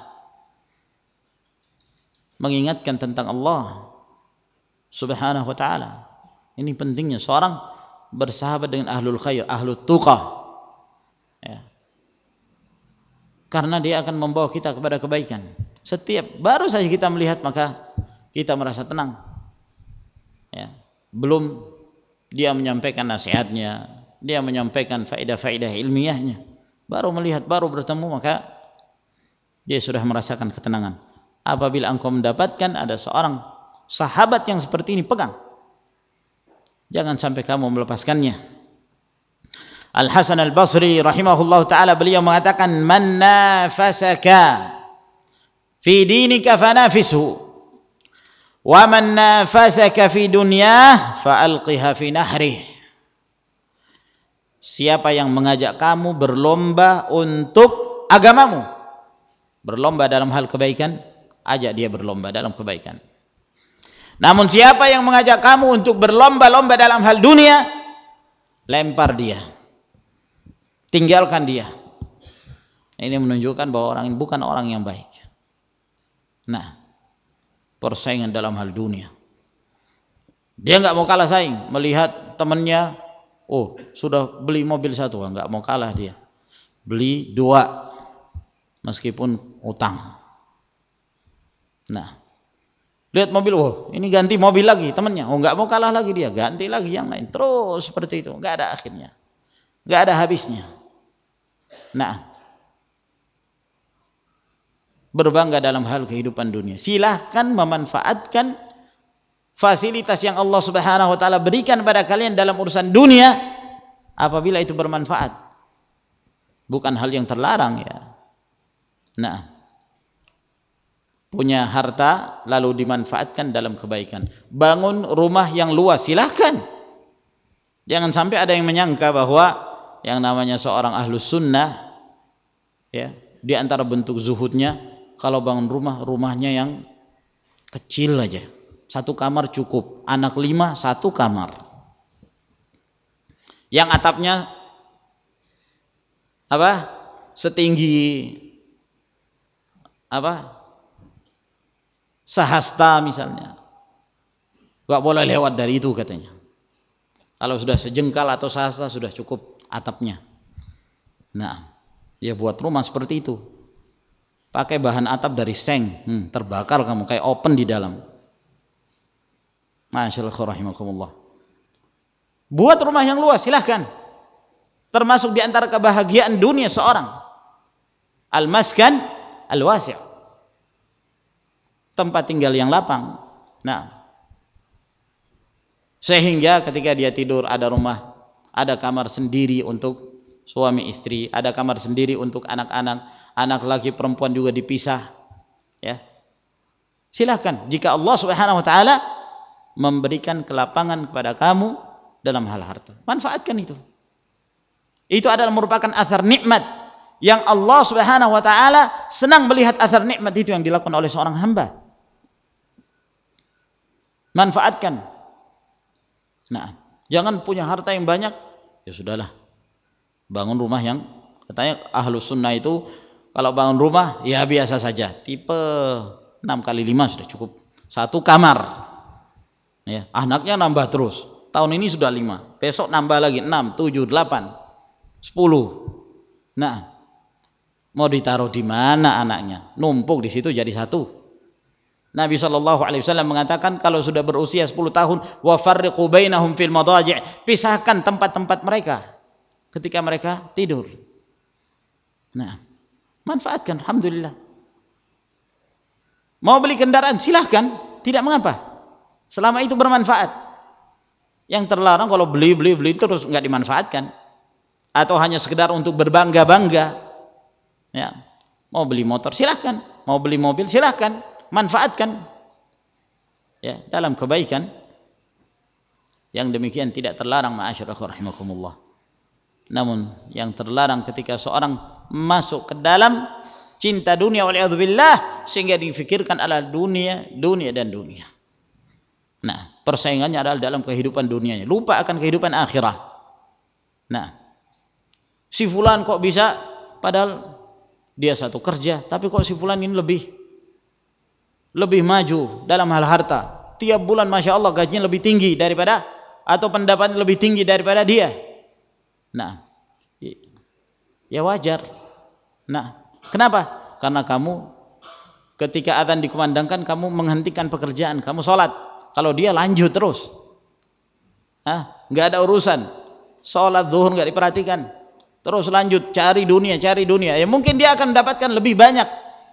mengingatkan tentang Allah Subhanahu wa taala. Ini pentingnya seorang bersahabat dengan ahlul khair, ahlul tuqah. Ya. Karena dia akan membawa kita kepada kebaikan. Setiap baru saja kita melihat, maka kita merasa tenang. Ya. Belum dia menyampaikan nasihatnya, dia menyampaikan faedah-faedah ilmiahnya, baru melihat, baru bertemu, maka dia sudah merasakan ketenangan. Apabila engkau mendapatkan ada seorang sahabat yang seperti ini, pegang, jangan sampai kamu melepaskannya. Al-Hasan Al-Basri rahimahullah ta'ala beliau mengatakan, man nafasaka fi dinika fanafisu, wa man nafasaka fi dunyah fa'alqiha fi nahrih. Siapa yang mengajak kamu berlomba untuk agamamu, berlomba dalam hal kebaikan, ajak dia berlomba dalam kebaikan. Namun siapa yang mengajak kamu untuk berlomba-lomba dalam hal dunia, lempar dia, tinggalkan dia. Ini menunjukkan bahwa orang ini bukan orang yang baik. Nah, persaingan dalam hal dunia, dia nggak mau kalah saing. Melihat temannya, oh sudah beli mobil satu, nggak mau kalah dia, beli dua meskipun utang. Nah, lihat mobil, oh ini ganti mobil lagi temannya, oh nggak mau kalah lagi dia, ganti lagi yang lain, terus seperti itu, nggak ada akhirnya, nggak ada habisnya. Nah, berbangga dalam hal kehidupan dunia, silahkan memanfaatkan fasilitas yang Allah Subhanahu wa taala berikan pada kalian dalam urusan dunia apabila itu bermanfaat, bukan hal yang terlarang, ya. Nah, punya harta lalu dimanfaatkan dalam kebaikan, bangun rumah yang luas, silahkan. Jangan sampai ada yang menyangka bahwa yang namanya seorang ahlus sunnah, ya, di antara bentuk zuhudnya kalau bangun rumah, rumahnya yang kecil aja, satu kamar cukup, anak lima satu kamar, yang atapnya apa setinggi apa sehasta misalnya, nggak boleh lewat dari itu katanya. Kalau sudah sejengkal atau sehasta sudah cukup atapnya. Nah, dia buat rumah seperti itu, pakai bahan atap dari seng, hmm, terbakar kamu kayak open di dalam. Masya Allah rahimakumullah. Buat rumah yang luas, silahkan. Termasuk di antara kebahagiaan dunia seorang, al-maskan al-wasi', tempat tinggal yang lapang. Nah, sehingga ketika dia tidur ada rumah, ada kamar sendiri untuk suami istri, ada kamar sendiri untuk anak-anak, anak laki perempuan juga dipisah, ya. Silahkan jika Allah Subhanahu wa taala memberikan kelapangan kepada kamu dalam hal harta, manfaatkan itu. Itu adalah merupakan athar nikmat yang Allah Subhanahu wa taala senang melihat athar nikmat itu yang dilakukan oleh seorang hamba. Manfaatkan. Nah, jangan punya harta yang banyak, ya sudahlah, bangun rumah yang katanya ahlus sunnah itu kalau bangun rumah ya biasa saja, tipe enam kali lima sudah cukup, satu kamar, ya, anaknya nambah terus, tahun ini sudah lima, besok nambah lagi enam, tujuh, delapan, sepuluh. Nah, mau ditaruh di mana anaknya? Numpuk di situ jadi satu. Nabi shallallahu alaihi wasallam mengatakan kalau sudah berusia sepuluh tahun, wa farriqu bainahum fil madaji', pisahkan tempat-tempat mereka ketika mereka tidur. Nah, manfaatkan, alhamdulillah. Mau beli kendaraan silahkan, tidak mengapa, selama itu bermanfaat. Yang terlarang kalau beli beli beli terus nggak dimanfaatkan, atau hanya sekedar untuk berbangga-bangga, ya. Mau beli motor silahkan, mau beli mobil silahkan, manfaatkan. Ya, dalam kebaikan yang demikian tidak terlarang ma'asyiral rahimakumullah. Namun yang terlarang ketika seorang masuk ke dalam cinta dunia wal'iyadzubillah sehingga difikirkan adalah dunia, dunia dan dunia. Nah, persaingannya adalah dalam kehidupan dunianya, lupa akan kehidupan akhirah. Nah, si fulan kok bisa, padahal dia satu kerja, tapi kok si fulan ini lebih lebih maju dalam hal harta. Tiap bulan Masya Allah gajinya lebih tinggi daripada, atau pendapatnya lebih tinggi daripada dia. Nah, ya wajar. Nah, kenapa? Karena kamu ketika adzan dikumandangkan kamu menghentikan pekerjaan, kamu sholat. Kalau dia lanjut terus, ah, nggak ada urusan. Sholat zuhur nggak diperhatikan, terus lanjut cari dunia, cari dunia. Ya mungkin dia akan mendapatkan lebih banyak.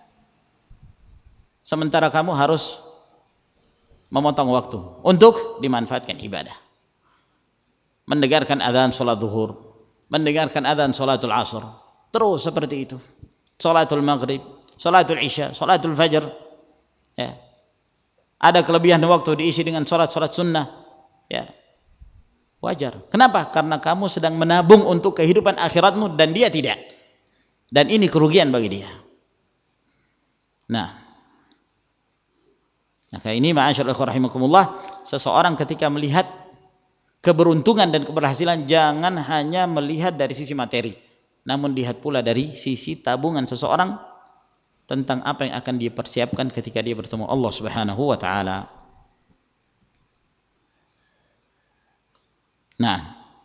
Sementara kamu harus memotong waktu untuk dimanfaatkan ibadah. Mendengarkan adzan sholat zuhur, mendengarkan adzan sholatul asr, terus seperti itu. Sholatul maghrib, sholatul isya, sholatul fajr. Ya. Ada kelebihan waktu diisi dengan sholat-sholat sunnah. Ya. Wajar. Kenapa? Karena kamu sedang menabung untuk kehidupan akhiratmu dan dia tidak. Dan ini kerugian bagi dia. Nah, maka ini ma'asyiral rahimakumullah, seseorang ketika melihat keberuntungan dan keberhasilan jangan hanya melihat dari sisi materi, namun lihat pula dari sisi tabungan seseorang tentang apa yang akan dia persiapkan ketika dia bertemu Allah Subhanahu wa taala. Nah,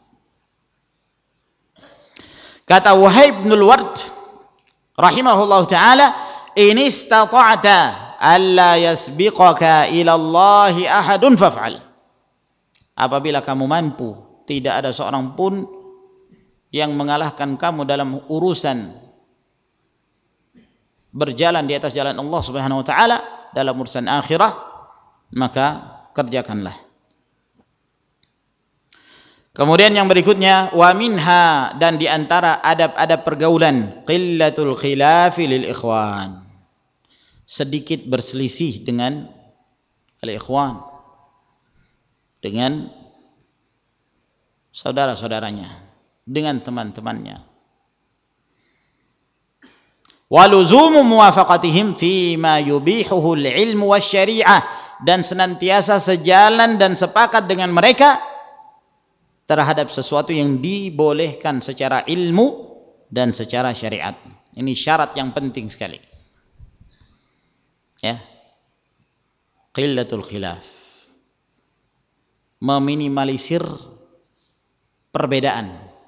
kata Wahib bin Ward rahimahullah taala, in istata'ta alla yasbiqaka ila Allah ahadun faf'al. Apabila kamu mampu, tidak ada seorang pun yang mengalahkan kamu dalam urusan berjalan di atas jalan Allah Subhanahu wa taala, dalam urusan akhirah, maka kerjakanlah. Kemudian yang berikutnya, wa minha, dan di antara adab-adab pergaulan, qillatul khilafi lil ikhwan. Sedikit berselisih dengan al-ikhwan, dengan saudara-saudaranya, dengan teman-temannya. Waluzumu muwafaqatihim fima yubihuhu al-ilmu wasyari'ah, dan senantiasa sejalan dan sepakat dengan mereka terhadap sesuatu yang dibolehkan secara ilmu dan secara syariat. Ini syarat yang penting sekali. Ya. Qillatul khilaf. Meminimalisir perbedaan.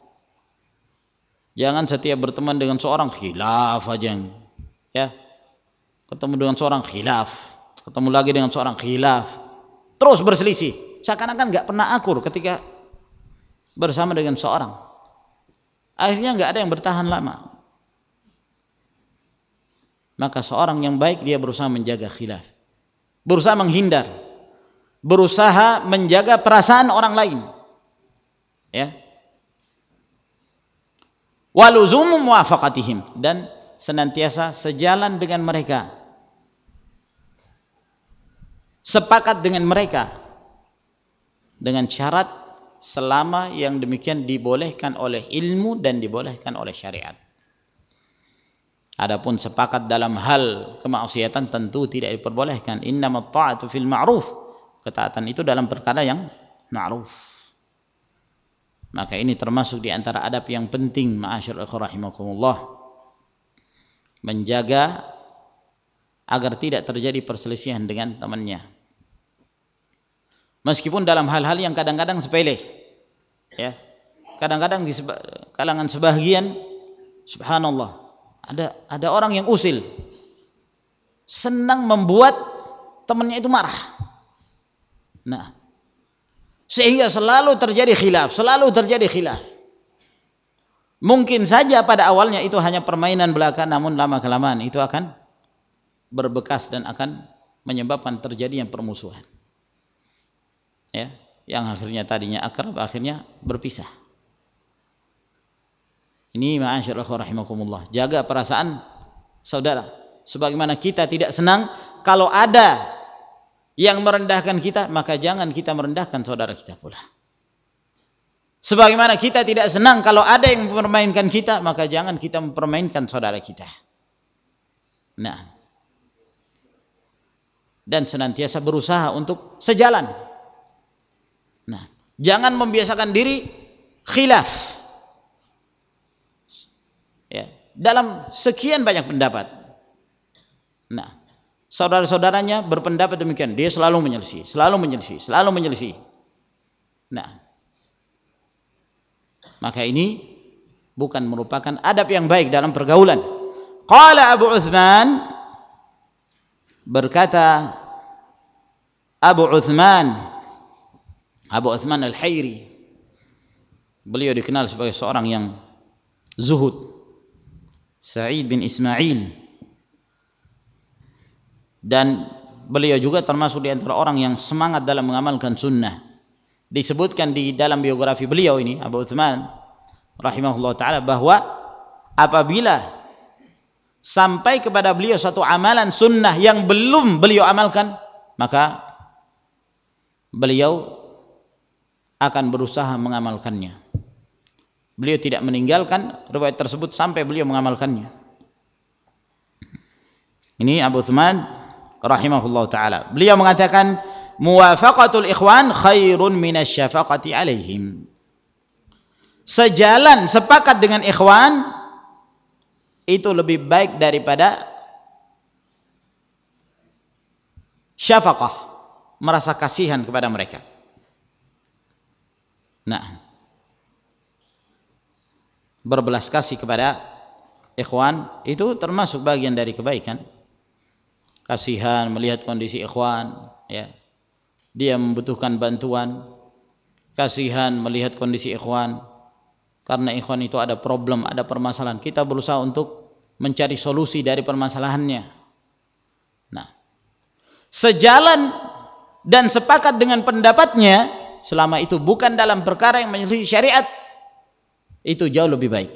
Jangan setiap berteman dengan seorang khilaf aja. Ya. Ketemu dengan seorang khilaf, ketemu lagi dengan seorang khilaf, terus berselisih. Seakan-akan enggak pernah akur ketika bersama dengan seorang. Akhirnya enggak ada yang bertahan lama. Maka seorang yang baik dia berusaha menjaga khilaf, berusaha menghindar, berusaha menjaga perasaan orang lain. Ya. Waluzumu muwafaqatihim, dan senantiasa sejalan dengan mereka, sepakat dengan mereka, dengan syarat selama yang demikian dibolehkan oleh ilmu dan dibolehkan oleh syariat. Adapun sepakat dalam hal kemaksiatan tentu tidak diperbolehkan. Innamat ta'atu fil ma'ruf. Ketaatan itu dalam perkara yang ma'ruf. Maka ini termasuk di antara adab yang penting, ma'asyiral rahimakumullah, menjaga agar tidak terjadi perselisihan dengan temannya. Meskipun dalam hal-hal yang kadang-kadang sepele. Ya. Kadang-kadang di seba, kalangan sebagian, subhanallah, Ada ada orang yang usil, senang membuat temannya itu marah. Nah, sehingga selalu terjadi khilaf, selalu terjadi khilaf. Mungkin saja pada awalnya itu hanya permainan belaka, namun lama kelamaan itu akan berbekas dan akan menyebabkan terjadinya permusuhan. Ya, yang akhirnya tadinya akrab akhirnya berpisah. Ini ma'asyiral rahimakumullah, jaga perasaan saudara. Sebagaimana kita tidak senang kalau ada yang merendahkan kita, maka jangan kita merendahkan saudara kita pula. Sebagaimana kita tidak senang kalau ada yang mempermainkan kita, maka jangan kita mempermainkan saudara kita. Nah, dan senantiasa berusaha untuk sejalan. Nah, jangan membiasakan diri khilaf. Ya, dalam sekian banyak pendapat. Nah, saudara-saudaranya berpendapat demikian, dia selalu menyelisih, selalu menyelisih, selalu menyelisih. Nah, maka ini bukan merupakan adab yang baik dalam pergaulan. Qala Abu Uthman, berkata Abu Uthman, Abu Uthman Al-Hayri, beliau dikenal sebagai seorang yang zuhud, Sa'id bin Ismail, dan beliau juga termasuk di antara orang yang semangat dalam mengamalkan sunnah. Disebutkan di dalam biografi beliau ini, Abu Uthman rahimahullah ta'ala, bahwa apabila sampai kepada beliau satu amalan sunnah yang belum beliau amalkan, maka beliau akan berusaha mengamalkannya. Beliau tidak meninggalkan riwayat tersebut sampai beliau mengamalkannya. Ini Abu Uthman rahimahullah ta'ala. Beliau mengatakan, muwafaqatul ikhwan khairun minasyafaqati alaihim. Sejalan, sepakat dengan ikhwan itu lebih baik daripada syafaqah, merasa kasihan kepada mereka. Nah, berbelas kasih kepada ikhwan itu termasuk bagian dari kebaikan. Kasihan melihat kondisi ikhwan, ya, dia membutuhkan bantuan. Kasihan melihat kondisi ikhwan, karena ikhwan itu ada problem, ada permasalahan. Kita berusaha untuk mencari solusi dari permasalahannya. Nah, sejalan dan sepakat dengan pendapatnya, selama itu bukan dalam perkara yang menyelisih syariat, itu jauh lebih baik.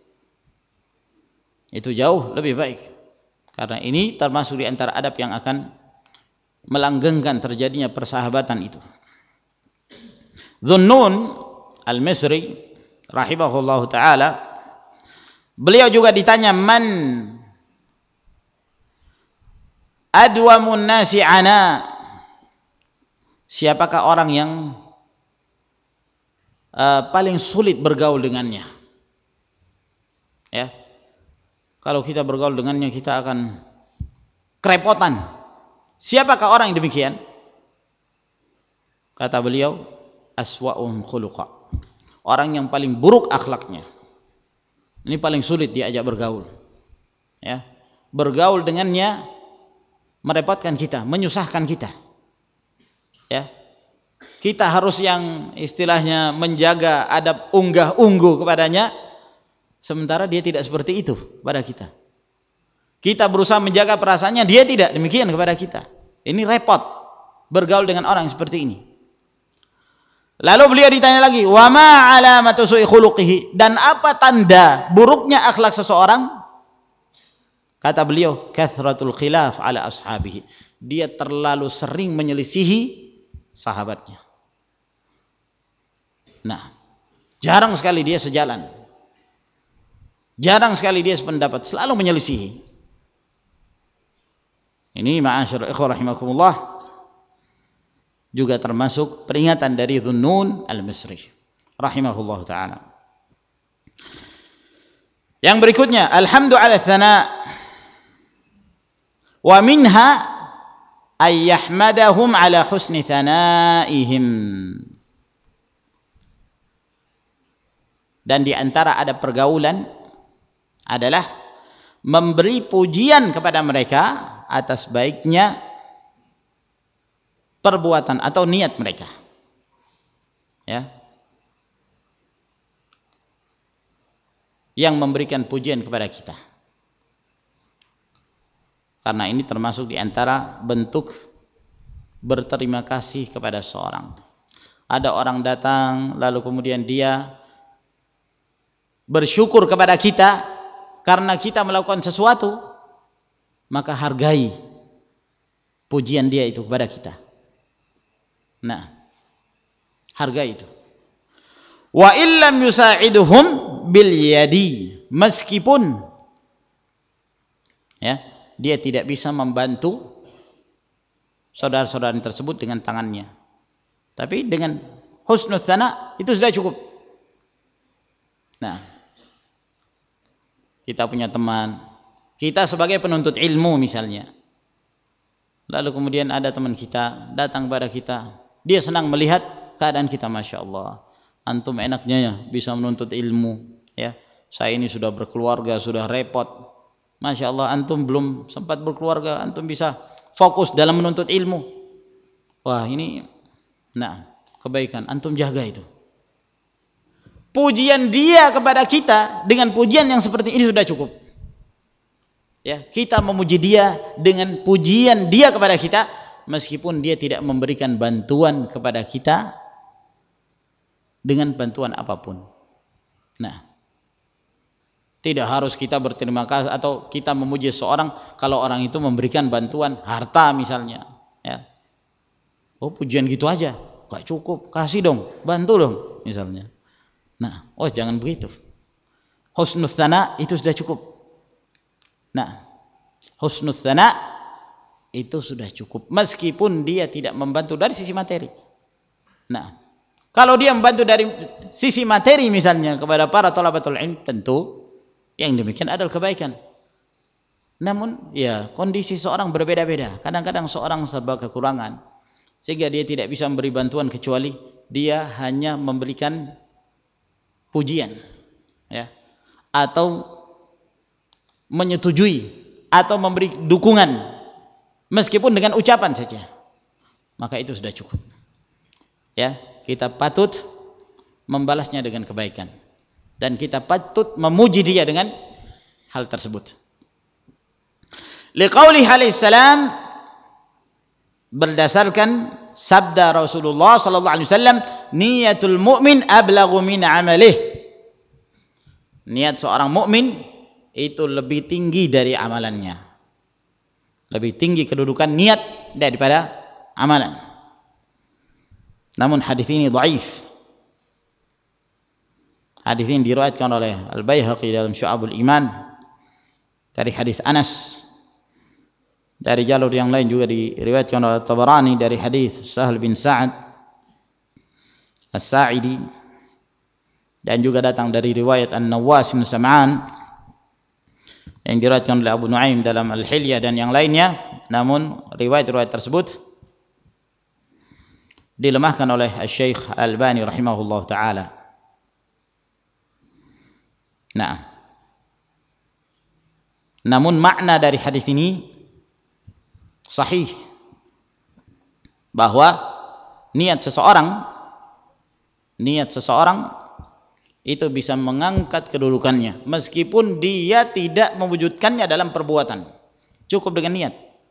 Itu jauh lebih baik. Karena ini termasuk di antara adab yang akan melanggengkan terjadinya persahabatan itu. Dhunnun Al-Misri rahimahullah ta'ala, beliau juga ditanya, man adwamun nasi ana, siapakah orang yang uh, paling sulit bergaul dengannya? Ya, kalau kita bergaul dengannya kita akan kerepotan. Siapakah orang yang demikian? Kata beliau, aswa'um khuluqa, orang yang paling buruk akhlaknya. Ini paling sulit diajak bergaul. Ya, bergaul dengannya merepotkan kita, menyusahkan kita. Ya, kita harus yang istilahnya menjaga adab unggah-ungguh kepadanya, sementara dia tidak seperti itu pada kita. Kita berusaha menjaga perasaannya, dia tidak demikian kepada kita. Ini repot bergaul dengan orang seperti ini. Lalu beliau ditanya lagi, wa ma alamatu su'i khuluqihi, dan apa tanda buruknya akhlak seseorang? Kata beliau, kathratul khilaf ala ashabihi, dia terlalu sering menyelisihi sahabatnya. Nah, jarang sekali dia sejalan, jarang sekali dia sependapat, selalu menyelisihi. Ini ma'asyarul ikhwah rahimakumullah, juga termasuk peringatan dari Dhunnun Al-Misri rahimahullah ta'ala. Yang berikutnya, alhamdu ala thana, wa minha ay yahmadahum ala husni thanaihim. Dan di antara ada pergaulan adalah memberi pujian kepada mereka atas baiknya perbuatan atau niat mereka. Ya, yang memberikan pujian kepada kita. Karena ini termasuk di antara bentuk berterima kasih kepada seorang. Ada orang datang lalu kemudian dia bersyukur kepada kita karena kita melakukan sesuatu, maka hargai pujian dia itu kepada kita. Nah, hargai itu. Wa illam yusa'iduhum bil yadi, meskipun ya, dia tidak bisa membantu saudara-saudara tersebut dengan tangannya, tapi dengan husnul tsana itu sudah cukup. Nah, kita punya teman, kita sebagai penuntut ilmu misalnya, lalu kemudian ada teman kita datang kepada kita, dia senang melihat keadaan kita, masya Allah, antum enaknya ya bisa menuntut ilmu, ya, saya ini sudah berkeluarga, sudah repot, masya Allah, antum belum sempat berkeluarga, antum bisa fokus dalam menuntut ilmu. Wah, ini nah kebaikan, antum jaga itu. Pujian dia kepada kita dengan pujian yang seperti ini sudah cukup. Ya, kita memuji dia dengan pujian dia kepada kita, meskipun dia tidak memberikan bantuan kepada kita dengan bantuan apapun. Nah, tidak harus kita berterima kasih atau kita memuji seorang kalau orang itu memberikan bantuan harta misalnya, ya. Oh, pujian gitu aja gak cukup, kasih dong, bantu dong misalnya. Nah, oh jangan begitu. Husnul tsana itu sudah cukup. Nah, husnul tsana itu sudah cukup meskipun dia tidak membantu dari sisi materi. Nah, kalau dia membantu dari sisi materi misalnya kepada para thalabatul ilm, tentu yang demikian adalah kebaikan. Namun ya, kondisi seorang berbeda-beda. Kadang-kadang seorang serba kekurangan sehingga dia tidak bisa memberi bantuan kecuali dia hanya memberikan pujian, ya, atau menyetujui atau memberi dukungan meskipun dengan ucapan saja, maka itu sudah cukup. Ya, kita patut membalasnya dengan kebaikan dan kita patut memuji dia dengan hal tersebut. Liqauli alaihi salam, berdasarkan sabda Rasulullah sallallahu alaihi wasallam, niyatul mu'min ablaghu min amalih. Niat seorang mukmin itu lebih tinggi dari amalannya. Lebih tinggi kedudukan niat daripada amalan. Namun hadis ini dhaif. Hadis ini diriwayatkan oleh Al-Baihaqi dalam Syu'abul Iman dari hadis Anas. Dari jalur yang lain juga diriwayatkan oleh Tabarani dari hadis Sahal bin Sa'ad As-Sa'idi, dan juga datang dari riwayat An-Nawas bin Sam'an yang diriwayatkan oleh Abu Nuaim dalam Al-Hilyah dan yang lainnya. Namun riwayat-riwayat tersebut dilemahkan oleh Syekh Al-Albani rahimahullah taala. Nah, namun makna dari hadis ini sahih, bahwa niat seseorang niat seseorang itu bisa mengangkat kedudukannya meskipun dia tidak mewujudkannya dalam perbuatan, cukup dengan niat.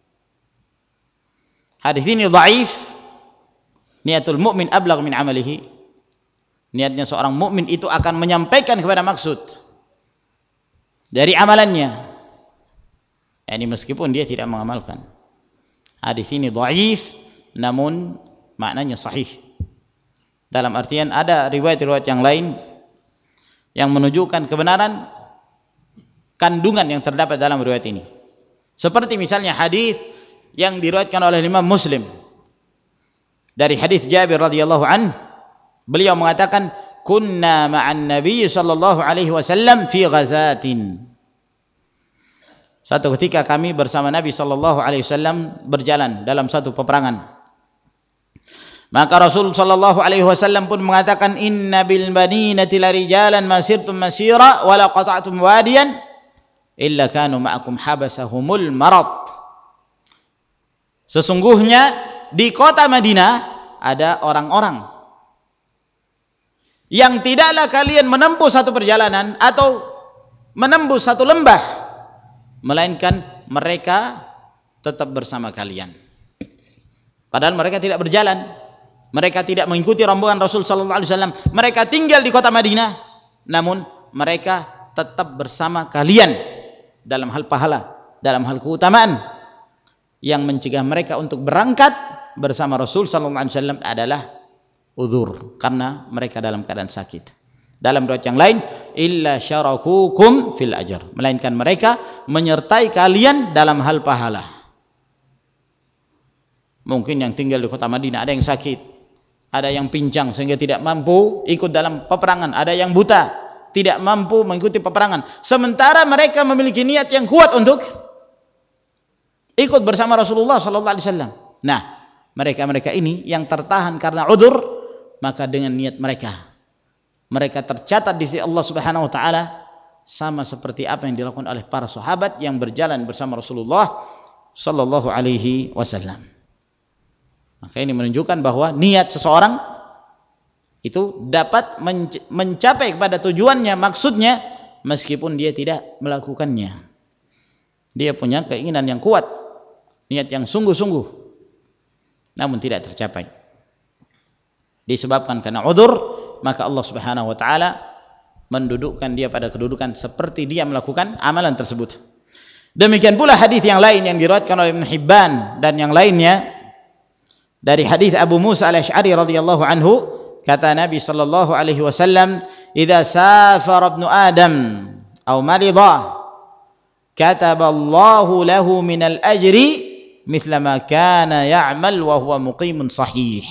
Hadis ini dhaif. Niatul mu'min ablagh min amalihi. Niatnya seorang mukmin itu akan menyampaikan kepada maksud dari amalannya, yani meskipun dia tidak mengamalkan. Hadis ini dhaif, namun maknanya sahih. Dalam artian ada riwayat-riwayat yang lain yang menunjukkan kebenaran kandungan yang terdapat dalam riwayat ini. Seperti misalnya hadis yang diriwayatkan oleh Imam Muslim dari hadis Jabir radhiyallahu anhu, beliau mengatakan, kunna ma'an nabiy sallallahu alaihi wasallam fi ghazatin. Satu ketika kami bersama Nabi sallallahu alaihi wasallam berjalan dalam satu peperangan. Maka Rasul sallallahu alaihi wasallam pun mengatakan, inna bil madinati larijalan masirtum masira wa la qata'tum wadiyan illa kanu ma'akum habasahumul marad. Sesungguhnya di kota Madinah ada orang-orang yang tidaklah kalian menempuh satu perjalanan atau menembus satu lembah, melainkan mereka tetap bersama kalian. Padahal mereka tidak berjalan, mereka tidak mengikuti rombongan Rasul sallallahu alaihi wasallam, mereka tinggal di kota Madinah, namun mereka tetap bersama kalian dalam hal pahala, dalam hal keutamaan yang mencegah mereka untuk berangkat bersama Rasul sallallahu alaihi wasallam adalah uzur, karena mereka dalam keadaan sakit. Dalam riwayat yang lain, illa syarakukum fil ajr, melainkan mereka menyertai kalian dalam hal pahala. Mungkin yang tinggal di kota Madinah ada yang sakit, ada yang pincang sehingga tidak mampu ikut dalam peperangan, ada yang buta tidak mampu mengikuti peperangan, sementara mereka memiliki niat yang kuat untuk ikut bersama Rasulullah sallallahu alaihi wasallam. Nah, mereka-mereka ini yang tertahan karena udzur, maka dengan niat mereka, mereka tercatat di sisi Allah Subhanahu wa taala sama seperti apa yang dilakukan oleh para sahabat yang berjalan bersama Rasulullah sallallahu alaihi wasallam. Maka ini menunjukkan bahwa niat seseorang itu dapat mencapai kepada tujuannya, maksudnya, meskipun dia tidak melakukannya. Dia punya keinginan yang kuat, niat yang sungguh-sungguh, namun tidak tercapai. Disebabkan karena udzur, maka Allah Subhanahu wa taala mendudukkan dia pada kedudukan seperti dia melakukan amalan tersebut. Demikian pula hadis yang lain yang diriwayatkan oleh Ibnu Hibban dan yang lainnya dari hadis Abu Musa Al-Asy'ari radhiyallahu anhu, kata Nabi sallallahu alaihi wasallam, "Idza safara ibnu Adam aw marida, kataballahu lahu minal ajri mithla ma kana ya'mal wa huwa muqimun sahih."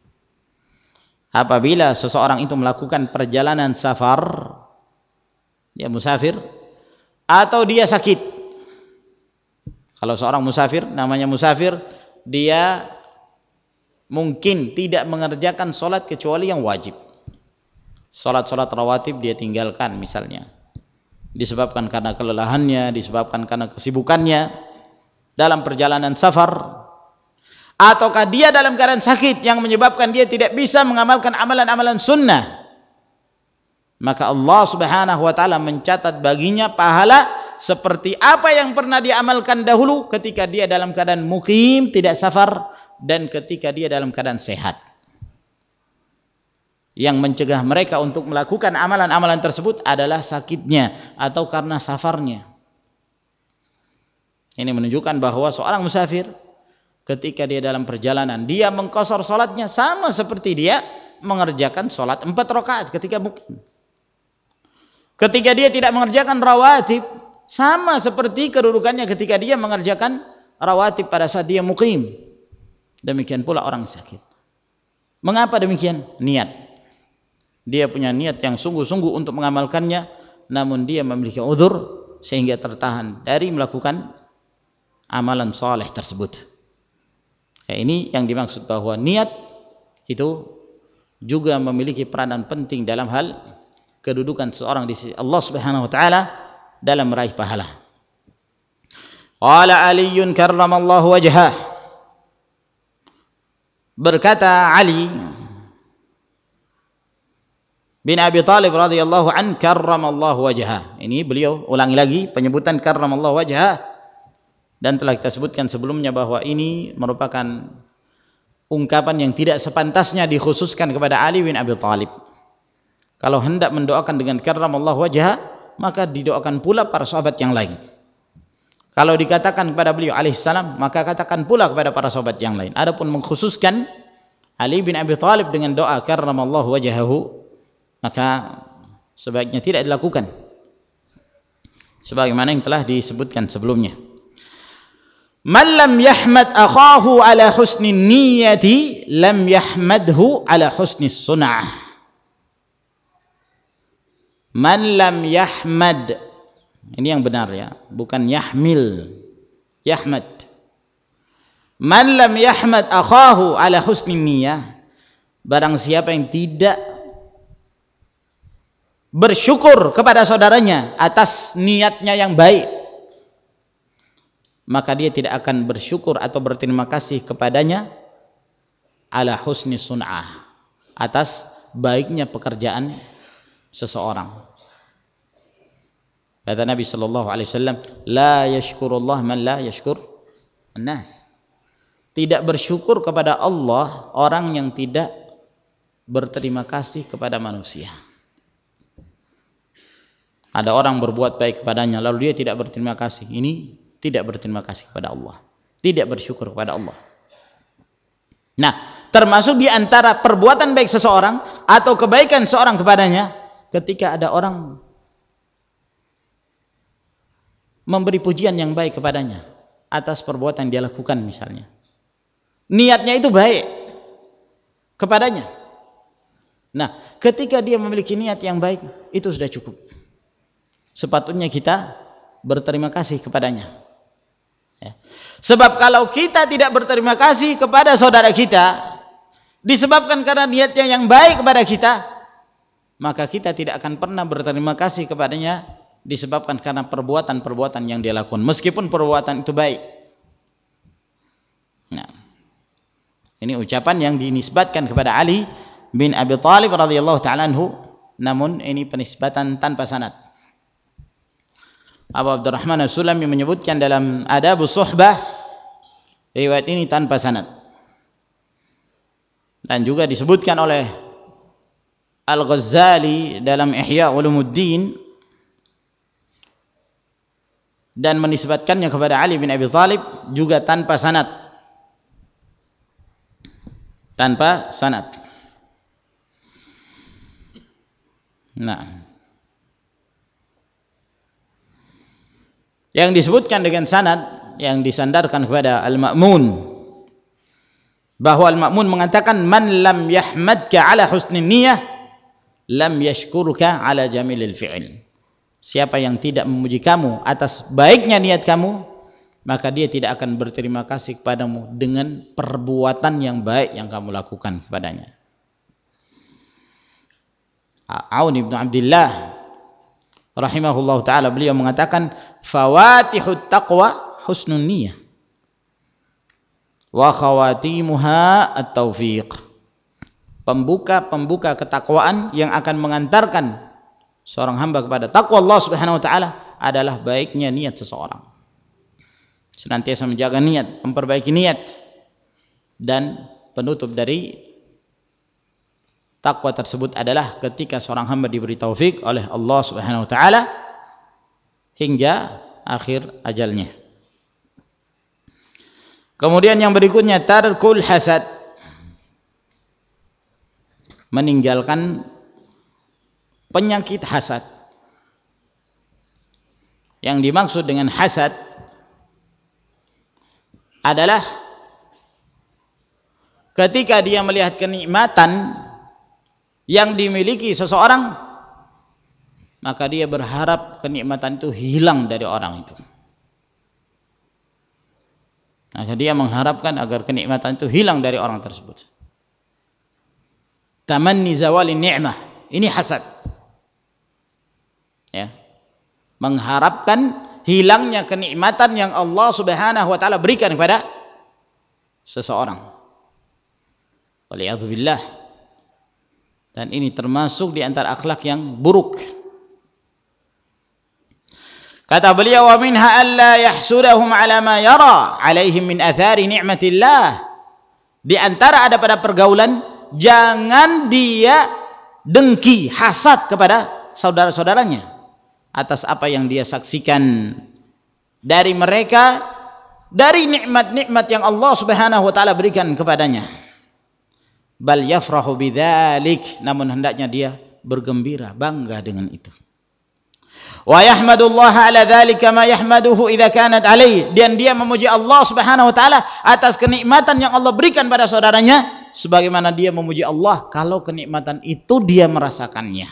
Apabila seseorang itu melakukan perjalanan safar, dia musafir atau dia sakit. Kalau seorang musafir, namanya musafir, dia mungkin tidak mengerjakan sholat kecuali yang wajib. Sholat-sholat rawatib dia tinggalkan misalnya, disebabkan karena kelelahannya, disebabkan karena kesibukannya dalam perjalanan safar, ataukah dia dalam keadaan sakit yang menyebabkan dia tidak bisa mengamalkan amalan-amalan sunnah, maka Allah Subhanahu wa taala mencatat baginya pahala seperti apa yang pernah diamalkan dahulu ketika dia dalam keadaan mukim, tidak safar, dan ketika dia dalam keadaan sehat. Yang mencegah mereka untuk melakukan amalan-amalan tersebut adalah sakitnya atau karena safarnya. Ini menunjukkan bahwa seorang musafir ketika dia dalam perjalanan, dia mengqashar salatnya sama seperti dia mengerjakan salat empat rakaat ketika mukim. Ketika dia tidak mengerjakan rawatib, sama seperti kedudukannya ketika dia mengerjakan rawatib pada saat dia mukim. Demikian pula orang sakit. Mengapa demikian? Niat. Dia punya niat yang sungguh-sungguh untuk mengamalkannya, namun dia memiliki uzur sehingga tertahan dari melakukan amalan saleh tersebut. Ya, ini yang dimaksud bahwa niat itu juga memiliki peranan penting dalam hal kedudukan seorang di sisi Allah Subhanahu wa taala dalam meraih pahala. Qala Aliun karramallahu wajhah, berkata Ali bin Abi Thalib radhiyallahu an, karramallahu wajhah. Ini beliau ulangi lagi penyebutan karramallahu wajhah, dan telah kita sebutkan sebelumnya bahwa ini merupakan ungkapan yang tidak sepantasnya dikhususkan kepada Ali bin Abi Thalib. Kalau hendak mendoakan dengan karramallahu wajhah, maka didoakan pula para sahabat yang lain. Kalau dikatakan kepada beliau alaihissalam, maka katakan pula kepada para sahabat yang lain. Adapun mengkhususkan Ali bin Abi Thalib dengan doa karramallahu wajhahu, maka sebaiknya tidak dilakukan, sebagaimana yang telah disebutkan sebelumnya. Man lam yahmad akhahu ala husni niyyati lam yahmadhu ala husni sun'ah. Man lam yahmad, ini yang benar ya, bukan yahmil, yahmad. Man lam yahmad akhahu ala husni niyyah, barang siapa yang tidak bersyukur kepada saudaranya atas niatnya yang baik, maka dia tidak akan bersyukur atau berterima kasih kepadanya ala husni sun'ah, atas baiknya pekerjaan seseorang. Kata Nabi sallallahu alaihi wasallam, la yashkurullah man la yashkur an-nas. Tidak bersyukur kepada Allah orang yang tidak berterima kasih kepada manusia. Ada orang berbuat baik kepadanya lalu dia tidak berterima kasih, ini tidak berterima kasih kepada Allah, tidak bersyukur kepada Allah. Nah, termasuk di antara perbuatan baik seseorang atau kebaikan seorang kepadanya, ketika ada orang memberi pujian yang baik kepadanya atas perbuatan yang dia lakukan misalnya, niatnya itu baik kepadanya. Nah, ketika dia memiliki niat yang baik, itu sudah cukup. Sepatutnya kita berterima kasih kepadanya. Ya. Sebab kalau kita tidak berterima kasih kepada saudara kita, disebabkan karena niatnya yang baik kepada kita, maka kita tidak akan pernah berterima kasih kepadanya, disebabkan karena perbuatan-perbuatan yang dia lakukan, meskipun perbuatan itu baik. Nah, ini ucapan yang dinisbatkan kepada Ali bin Abi Thalib radhiyallahu ta'ala anhu, namun ini penisbatan tanpa sanad. Abu Abdurrahman As-Sulami menyebutkan dalam Adabus Suhbah, riwayat ini tanpa sanad. Dan juga disebutkan oleh Al-Ghazali dalam Ihya Ulumuddin dan menisbatkannya kepada Ali bin Abi Thalib juga tanpa sanad. Tanpa sanad. Nah, yang disebutkan dengan sanad yang disandarkan kepada Al-Ma'mun, bahwa Al-Ma'mun mengatakan, man lam yahmadka ala husnin niyah lam yashkuruka ala jamilil fi'il. Siapa yang tidak memuji kamu atas baiknya niat kamu, maka dia tidak akan berterima kasih kepadamu dengan perbuatan yang baik yang kamu lakukan kepadanya. Aun ibn Abdillah rahimahullah ta'ala, beliau mengatakan, fawatihut taqwa husnun niyah wa khawatimuha at-taufiq. Pembuka-pembuka ketakwaan yang akan mengantarkan seorang hamba kepada takwa Allah Subhanahu wa taala adalah baiknya niat seseorang. Senantiasa menjaga niat, memperbaiki niat, dan penutup dari takwa tersebut adalah ketika seorang hamba diberi taufik oleh Allah Subhanahu wa taala hingga akhir ajalnya. Kemudian yang berikutnya, tarkul hasad, meninggalkan penyakit hasad. Yang dimaksud dengan hasad adalah ketika dia melihat kenikmatan yang dimiliki seseorang, maka dia berharap kenikmatan itu hilang dari orang itu. Maka dia mengharapkan agar kenikmatan itu hilang dari orang tersebut. Tamanni zawalin ni'mah, ini hasad. Ya. Mengharapkan hilangnya kenikmatan yang Allah Subhanahu wa taala berikan kepada seseorang. Waliyadzubillah. Dan ini termasuk di antara akhlak yang buruk. Kata beliau, wa minha alla yahsudahum ala ma yara alaihim min athari ni'matillah. Di antara ada pada pergaulan, jangan dia dengki, hasad kepada saudara-saudaranya atas apa yang dia saksikan dari mereka, dari nikmat-nikmat yang Allah Subhanahu wa taala berikan kepadanya. Bal yafrahu bidzalik, namun hendaknya dia bergembira, bangga dengan itu. Wa yahmadullaha ala dzalika ma yahmaduhu idza kanat alaihi, dan dia memuji Allah Subhanahu wa taala atas kenikmatan yang Allah berikan pada saudaranya sebagaimana dia memuji Allah kalau kenikmatan itu dia merasakannya.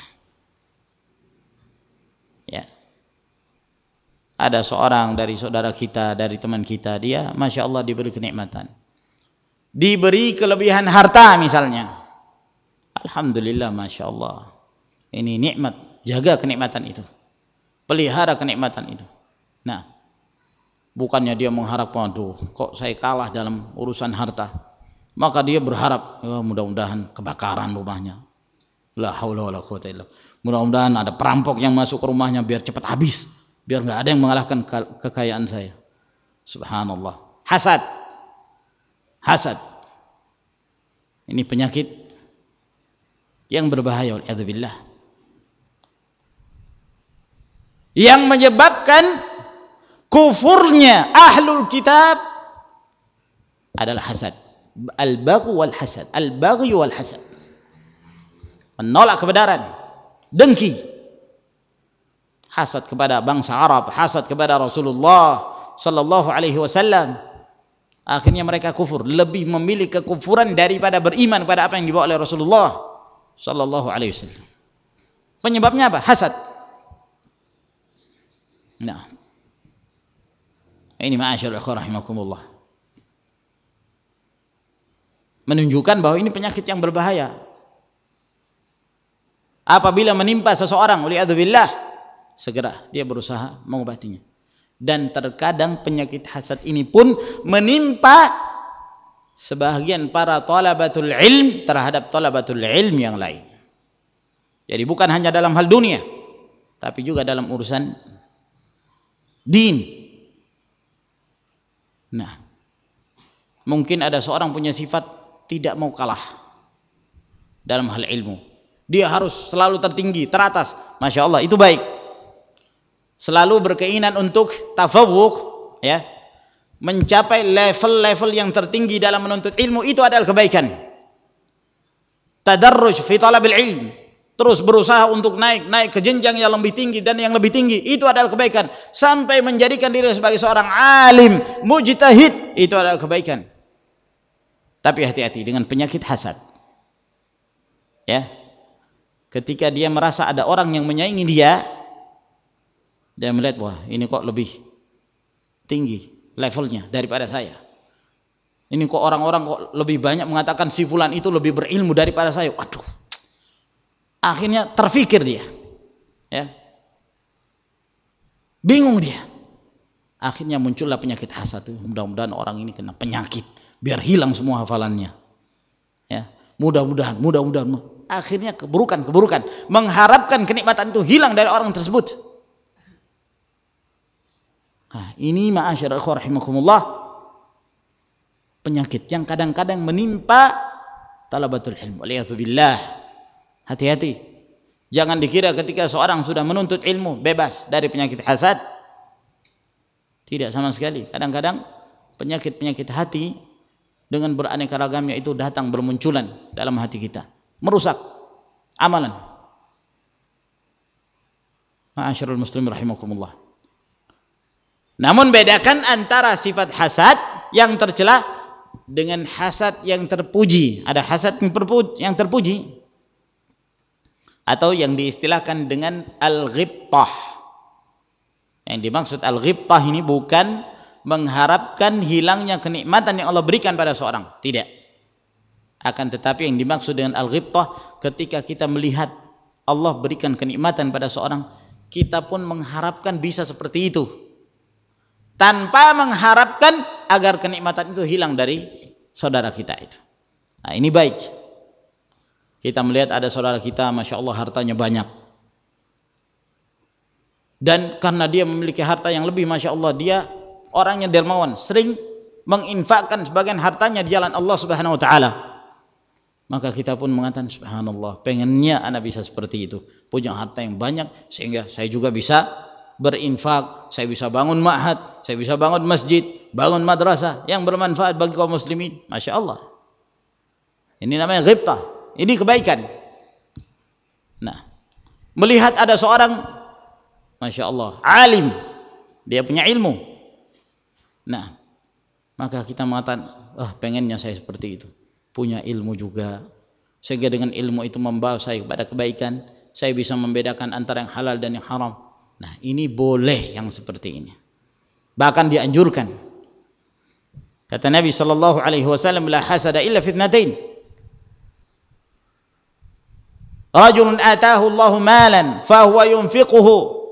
Ya. Ada seorang dari saudara kita, dari teman kita, dia Masya Allah diberi kenikmatan, diberi kelebihan harta misalnya. Alhamdulillah, Masya Allah, ini nikmat, jaga kenikmatan itu, pelihara kenikmatan itu. Nah, bukannya dia mengharap, waduh kok saya kalah dalam urusan harta, maka dia berharap, oh, mudah-mudahan kebakaran rumahnya, la haula wala quwwata illa billah, mudah-mudahan ada perampok yang masuk ke rumahnya biar cepat habis, biar nggak ada yang mengalahkan kekayaan saya. Subhanallah, hasad. Hasad ini penyakit yang berbahaya, waliyadzubillah, yang menyebabkan kufurnya ahlul kitab adalah hasad. Al-baghy wal hasad, al-baghy wal hasad, menolak kebenaran, dengki, hasad kepada bangsa Arab, hasad kepada Rasulullah sallallahu alaihi wasallam. Akhirnya mereka kufur, lebih memilih kekufuran daripada beriman pada apa yang dibawa oleh Rasulullah sallallahu alaihi wasallam. Penyebabnya apa? Hasad. Nah, ini ma'asyarul ikhwan rahimakumullah, menunjukkan bahwa ini penyakit yang berbahaya. Apabila menimpa seseorang, waliyadzubillah, segera dia berusaha mengobatinya. Dan terkadang penyakit hasad ini pun menimpa sebahagian para talabatul ilm terhadap talabatul ilm yang lain. Jadi bukan hanya dalam hal dunia, tapi juga dalam urusan din. Nah, mungkin ada seorang punya sifat tidak mau kalah dalam hal ilmu. Dia harus selalu tertinggi, teratas. Masya Allah, itu baik. Selalu berkeinginan untuk tafawuq, ya, mencapai level-level yang tertinggi dalam menuntut ilmu, itu adalah kebaikan. Tadarruj fi talabil ilm, terus berusaha untuk naik naik ke jenjang yang lebih tinggi dan yang lebih tinggi, itu adalah kebaikan. Sampai menjadikan diri sebagai seorang alim, mujtahid, itu adalah kebaikan. Tapi hati-hati dengan penyakit hasad. Ya. Ketika dia merasa ada orang yang menyaingi dia, dia melihat, wah, ini kok lebih tinggi levelnya daripada saya. Ini kok orang-orang kok lebih banyak mengatakan si fulan itu lebih berilmu daripada saya. Waduh. Akhirnya terfikir dia. Ya. Bingung dia. Akhirnya muncullah penyakit hasad. Mudah-mudahan orang ini kena penyakit, biar hilang semua hafalannya. Ya, mudah-mudahan, mudah-mudahan. Akhirnya keburukan-keburukan, mengharapkan kenikmatan itu hilang dari orang tersebut. Nah, ini ma'asyiral ikhwan rahimakumullah, penyakit yang kadang-kadang menimpa talabatul ilm. Waliyadzubillah. Hati-hati. Jangan dikira ketika seorang sudah menuntut ilmu bebas dari penyakit hasad. Tidak sama sekali. Kadang-kadang penyakit-penyakit hati dengan beraneka ragamnya itu datang bermunculan dalam hati kita, merusak amalan. Ma'asyiral muslimin rahimakumullah. Namun bedakan antara sifat hasad yang tercela dengan hasad yang terpuji. Ada hasad yang terpuji, atau yang diistilahkan dengan al-ghibtah. Yang dimaksud al-ghibtah ini bukan mengharapkan hilangnya kenikmatan yang Allah berikan pada seorang, tidak. Akan tetapi yang dimaksud dengan al-ghibtah, ketika kita melihat Allah berikan kenikmatan pada seorang, kita pun mengharapkan bisa seperti itu, tanpa mengharapkan agar kenikmatan itu hilang dari saudara kita itu. Nah, ini baik. Kita melihat ada saudara kita, Masya Allah, hartanya banyak. Dan karena dia memiliki harta yang lebih, Masya Allah, dia orangnya dermawan, sering menginfakkan sebagian hartanya di jalan Allah Subhanahu wa taala. Maka kita pun mengatakan, subhanallah, pengennya anak bisa seperti itu, punya harta yang banyak sehingga saya juga bisa berinfak, saya bisa bangun ma'had, saya bisa bangun masjid, bangun madrasah yang bermanfaat bagi kaum muslimin. Masya Allah. Ini namanya ghibtah. Ini kebaikan. Nah, melihat ada seorang, Masya Allah, alim, dia punya ilmu. Nah, maka kita mengatakan, ah, pengennya saya seperti itu, punya ilmu juga, sehingga dengan ilmu itu membawa saya kepada kebaikan, saya bisa membedakan antara yang halal dan yang haram. Nah, ini boleh yang seperti ini, bahkan dianjurkan. Kata Nabi sallallahu alaihi wasallam, la hasada illa fitnatain. Rajulun atahu Allahu malan fahuwa yunfiquhu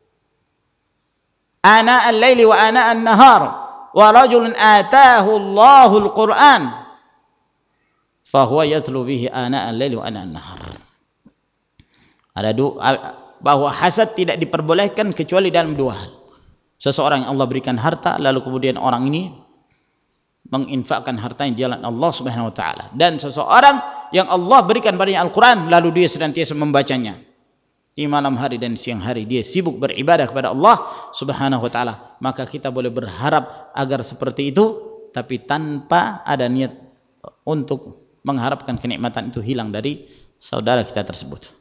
ana al-laili wa ana an-nahar, wa rajulun atahu Allahu al-Qur'an fahuwa yatlu bihi ana al-laili wa ana an-nahar. Ada dua, bahwa hasad tidak diperbolehkan kecuali dalam dua hal. Seseorang yang Allah berikan harta, lalu kemudian orang ini menginfakkan hartanya di jalan Allah Subhanahu wa taala, dan seseorang yang Allah berikan padanya Al-Qur'an, lalu dia senantiasa membacanya. di malam hari dan siang hari dia sibuk beribadah kepada Allah Subhanahu wa taala, maka kita boleh berharap agar seperti itu, tapi tanpa ada niat untuk mengharapkan kenikmatan itu hilang dari saudara kita tersebut.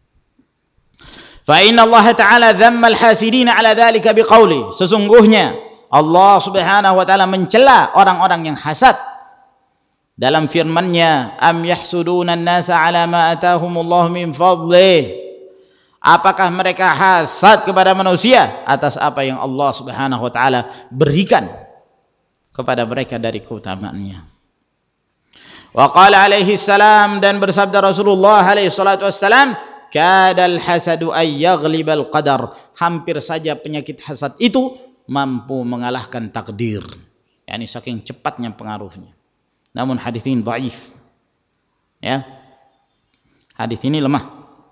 Fa inna Allah Ta'ala dhamma al-hasidina ala dhalika biqauli, sesungguhnya Allah Subhanahu wa taala mencela orang-orang yang hasad dalam firman-Nya, am yahsuduna an-nasa ala ma atahumullahu min fadlih, apakah mereka hasad kepada manusia atas apa yang Allah Subhanahu wa taala berikan kepada mereka dari keutamaannya. Wa qala alaihi salam, dan bersabda Rasulullah alaihi salatu wassalam, kadal hasadu ay yaghlibal qadar, hampir saja penyakit hasad itu mampu mengalahkan takdir, yakni saking cepatnya pengaruhnya. Namun hadis ini dhaif, ya, hadis ini lemah.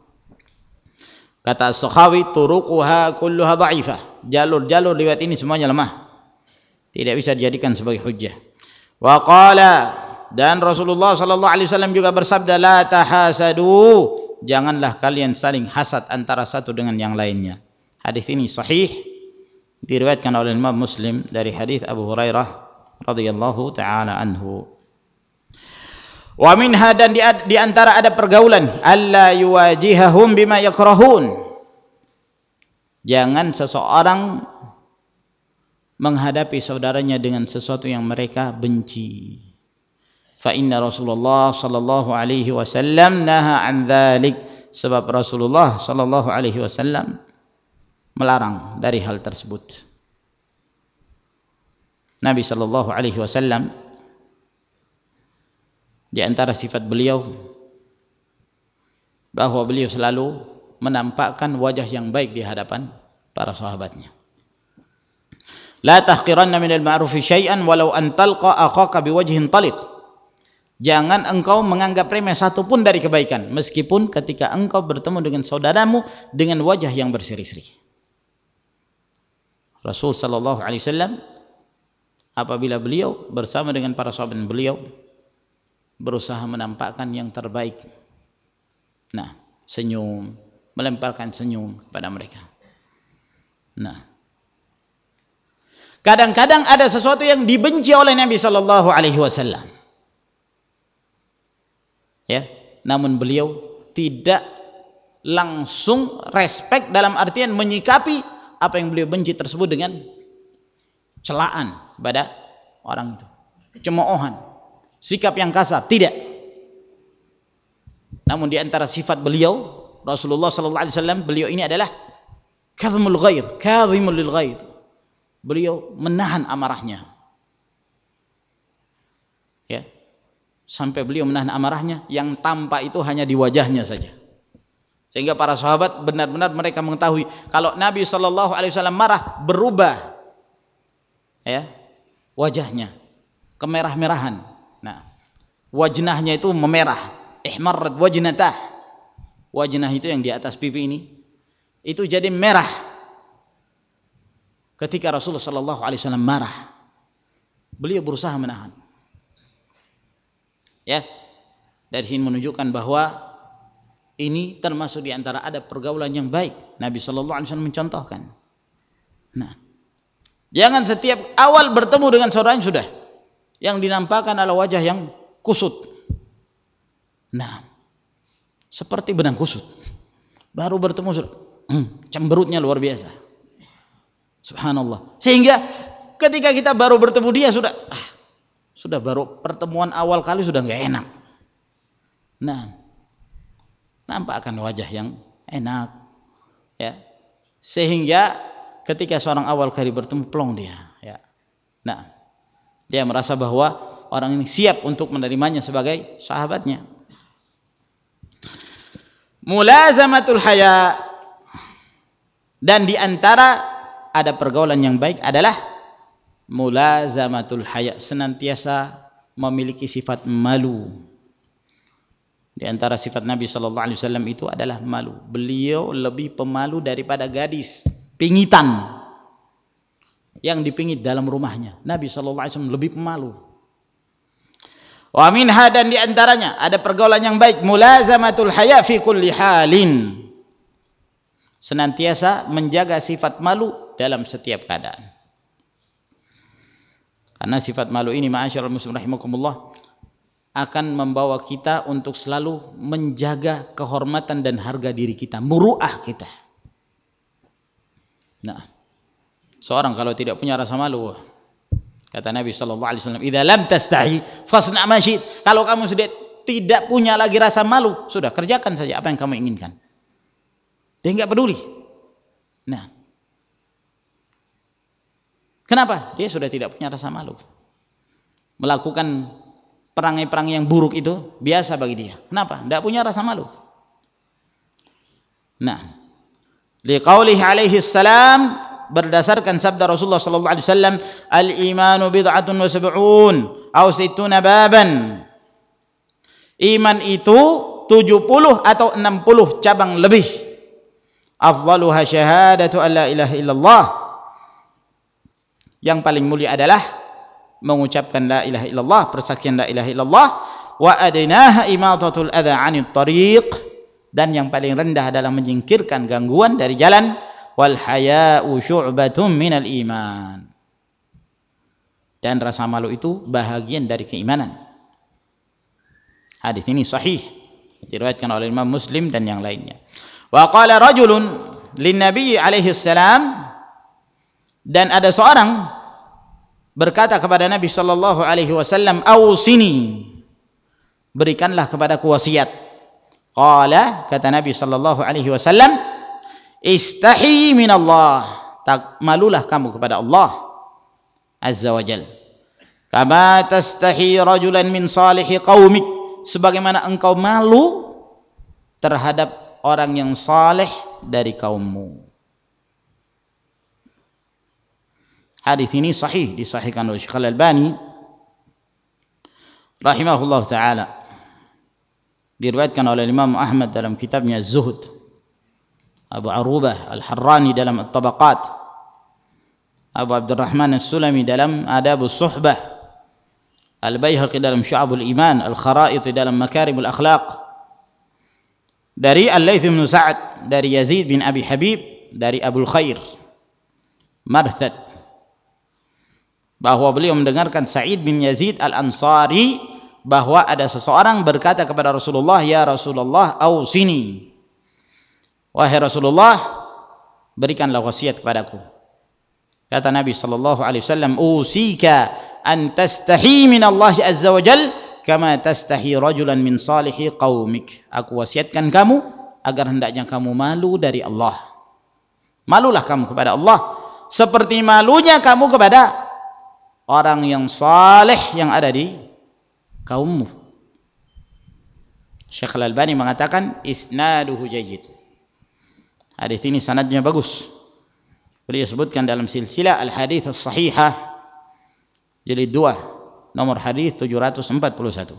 Kata As-Sakhawi, turuquha kulluha dha'ifah, jalur-jalur riwayat ini semuanya lemah, tidak bisa dijadikan sebagai hujjah. Wa qala, dan Rasulullah sallallahu alaihi wasallam juga bersabda, la tahasadu, janganlah kalian saling hasad antara satu dengan yang lainnya. Hadis ini sahih, diriwayatkan oleh Imam Muslim dari hadis Abu Hurairah radhiyallahu taala anhu. Wa minha, dan di, di antara ada pergaulan, alla yuwajihahum bima yakrahun, jangan seseorang menghadapi saudaranya dengan sesuatu yang mereka benci. Fa inna Rasulullah sallallahu alaihi wasallam naha an dzalik, sebab Rasulullah sallallahu alaihi wasallam melarang dari hal tersebut. Nabi sallallahu alaihi wasallam, di antara sifat beliau bahwa beliau selalu menampakkan wajah yang baik di hadapan para sahabatnya. La tahqiranna minal ma'rufi syai'an walau an talqa akhaka biwajhin taliq, jangan engkau menganggap remeh satu pun dari kebaikan, meskipun ketika engkau bertemu dengan saudaramu dengan wajah yang berseri-seri. Rasul sallallahu alaihi wasallam apabila beliau bersama dengan para sahabat beliau berusaha menampakkan yang terbaik. Nah, senyum, melemparkan senyum kepada mereka. Nah, kadang-kadang ada sesuatu yang dibenci oleh Nabi sallallahu alaihi wasallam. Ya, namun beliau tidak langsung respek dalam artian menyikapi apa yang beliau benci tersebut dengan celaan pada orang itu, cemoohan, sikap yang kasar, tidak. Namun di antara sifat beliau Rasulullah sallallahu alaihi wasallam, beliau ini adalah kadhimul ghaidh, kadhimul lil ghaidh. Beliau menahan amarahnya. Ya. Sampai beliau menahan amarahnya, yang tampak itu hanya di wajahnya saja. Sehingga para sahabat benar-benar mereka mengetahui kalau Nabi sallallahu alaihi wasallam marah, berubah ya wajahnya, kemerah-merahan. Nah, wajnahnya itu memerah, ihmarrat wajnatah. Wajnah itu yang di atas pipi ini itu jadi merah. Ketika Rasulullah sallallahu alaihi wasallam marah, beliau berusaha menahan. Ya, dari sini menunjukkan bahwa ini termasuk di antara adab pergaulan yang baik. Nabi sallallahu alaihi wasallam mencontohkan. Nah, jangan setiap awal bertemu dengan saudaranya sudah yang dinampakkan adalah wajah yang kusut. Nah, seperti benang kusut. Baru bertemu sudah hmm, cemberutnya luar biasa. Subhanallah. Sehingga ketika kita baru bertemu dia sudah ah, sudah baru pertemuan awal kali sudah enggak enak. Nah, nampakkan wajah yang enak, ya, sehingga ketika seorang awal kali bertemu plong dia, ya. Nah, dia merasa bahwa orang ini siap untuk menerimanya sebagai sahabatnya. Mulazamatul haya, dan di antara ada pergaulan yang baik adalah mulazamatul haya, senantiasa memiliki sifat malu. Di antara sifat Nabi sallallahu alaihi wasallam itu adalah malu. Beliau lebih pemalu daripada gadis pingitan yang dipingit dalam rumahnya. Nabi sallallahu alaihi wasallam lebih pemalu. Wa minha, dan di antaranya ada pergaulan yang baik, mulazamatul haya fi kulli halin, senantiasa menjaga sifat malu dalam setiap keadaan. Karena sifat malu ini, ma'asyiral muslimin rahimakumullah, akan membawa kita untuk selalu menjaga kehormatan dan harga diri kita, muru'ah kita. Nah, seorang kalau tidak punya rasa malu, kata Nabi sallallahu alaihi wasallam, "Idza lam tastahi fasna' ma syi'ta." Kalau kamu sudah tidak punya lagi rasa malu, sudah kerjakan saja apa yang kamu inginkan. Dia enggak peduli. Nah, kenapa? Dia sudah tidak punya rasa malu. Melakukan perangai-perangai yang buruk itu biasa bagi dia. Kenapa? Tidak punya rasa malu. Nah, liqaulihi alaihi salam, berdasarkan sabda Rasulullah sallallahu alaihi wasallam, al-imanu bid'atun wa sab'un aw sittuna baban. Iman itu tujuh puluh atau enam puluh cabang lebih. Afdaluha syahadatu an la ilaha illallah. Yang paling mulia adalah mengucapkan la ilaha illallah, persaksian la ilaha illallah. Wa adnaha imatatul adza 'anit tariq, dan yang paling rendah adalah menyingkirkan gangguan dari jalan. Wal haya'u syu'batun minal iman, dan rasa malu itu bahagian dari keimanan. Hadis ini sahih, diriwayatkan oleh Imam Muslim dan yang lainnya. Wa qala rajulun lin nabi alaihi salam, dan ada seorang berkata kepada Nabi sallallahu alaihi wasallam, "Ausini, berikanlah kepadaku wasiat." Qala, kata Nabi sallallahu alaihi wasallam, "Istahi min Allah." Tak malulah kamu kepada Allah azza wajal. Kama tastahi rajulan min salihi qaumik, sebagaimana engkau malu terhadap orang yang saleh dari kaummu. Hadis ini sahih, disahihkan oleh Syekh Al-Albani rahimahullah taala. Diriwayatkan oleh Imam Ahmad dalam kitabnya Az-Zuhd, Abu Arubah Al-Harrani dalam At-Tabaqat, Abu Abdurrahman As-Sulami dalam Adabus Suhbah, Al-Baihaqi dalam Syu'abul Iman, Al-Kharaiti dalam Makarimul Akhlaq, dari Al-Laits bin Sa'ad, dari Yazid bin Abi Habib, dari Abul Khair Marthad, bahwa beliau mendengarkan Sa'id bin Yazid Al-Ansari, bahwa ada seseorang berkata kepada Rasulullah, "Ya Rasulullah, ausini." Wahai Rasulullah, berikanlah wasiat kepadaku. Kata Nabi sallallahu alaihi wasallam, "Usika an tastahi min Allah azza wa jal kama tastahi rajulan min salihi qaumik." Aku wasiatkan kamu agar hendaknya kamu malu dari Allah. Malulah kamu kepada Allah seperti malunya kamu kepada orang yang saleh yang ada di kaummu. Syekh Al-Albani mengatakan isnaduhu jayyid. Hadis ini sanadnya bagus. Beliau sebutkan dalam silsilah Al-Hadits As-Sahihah jilid dua, nomor hadis tujuh ratus empat puluh satu.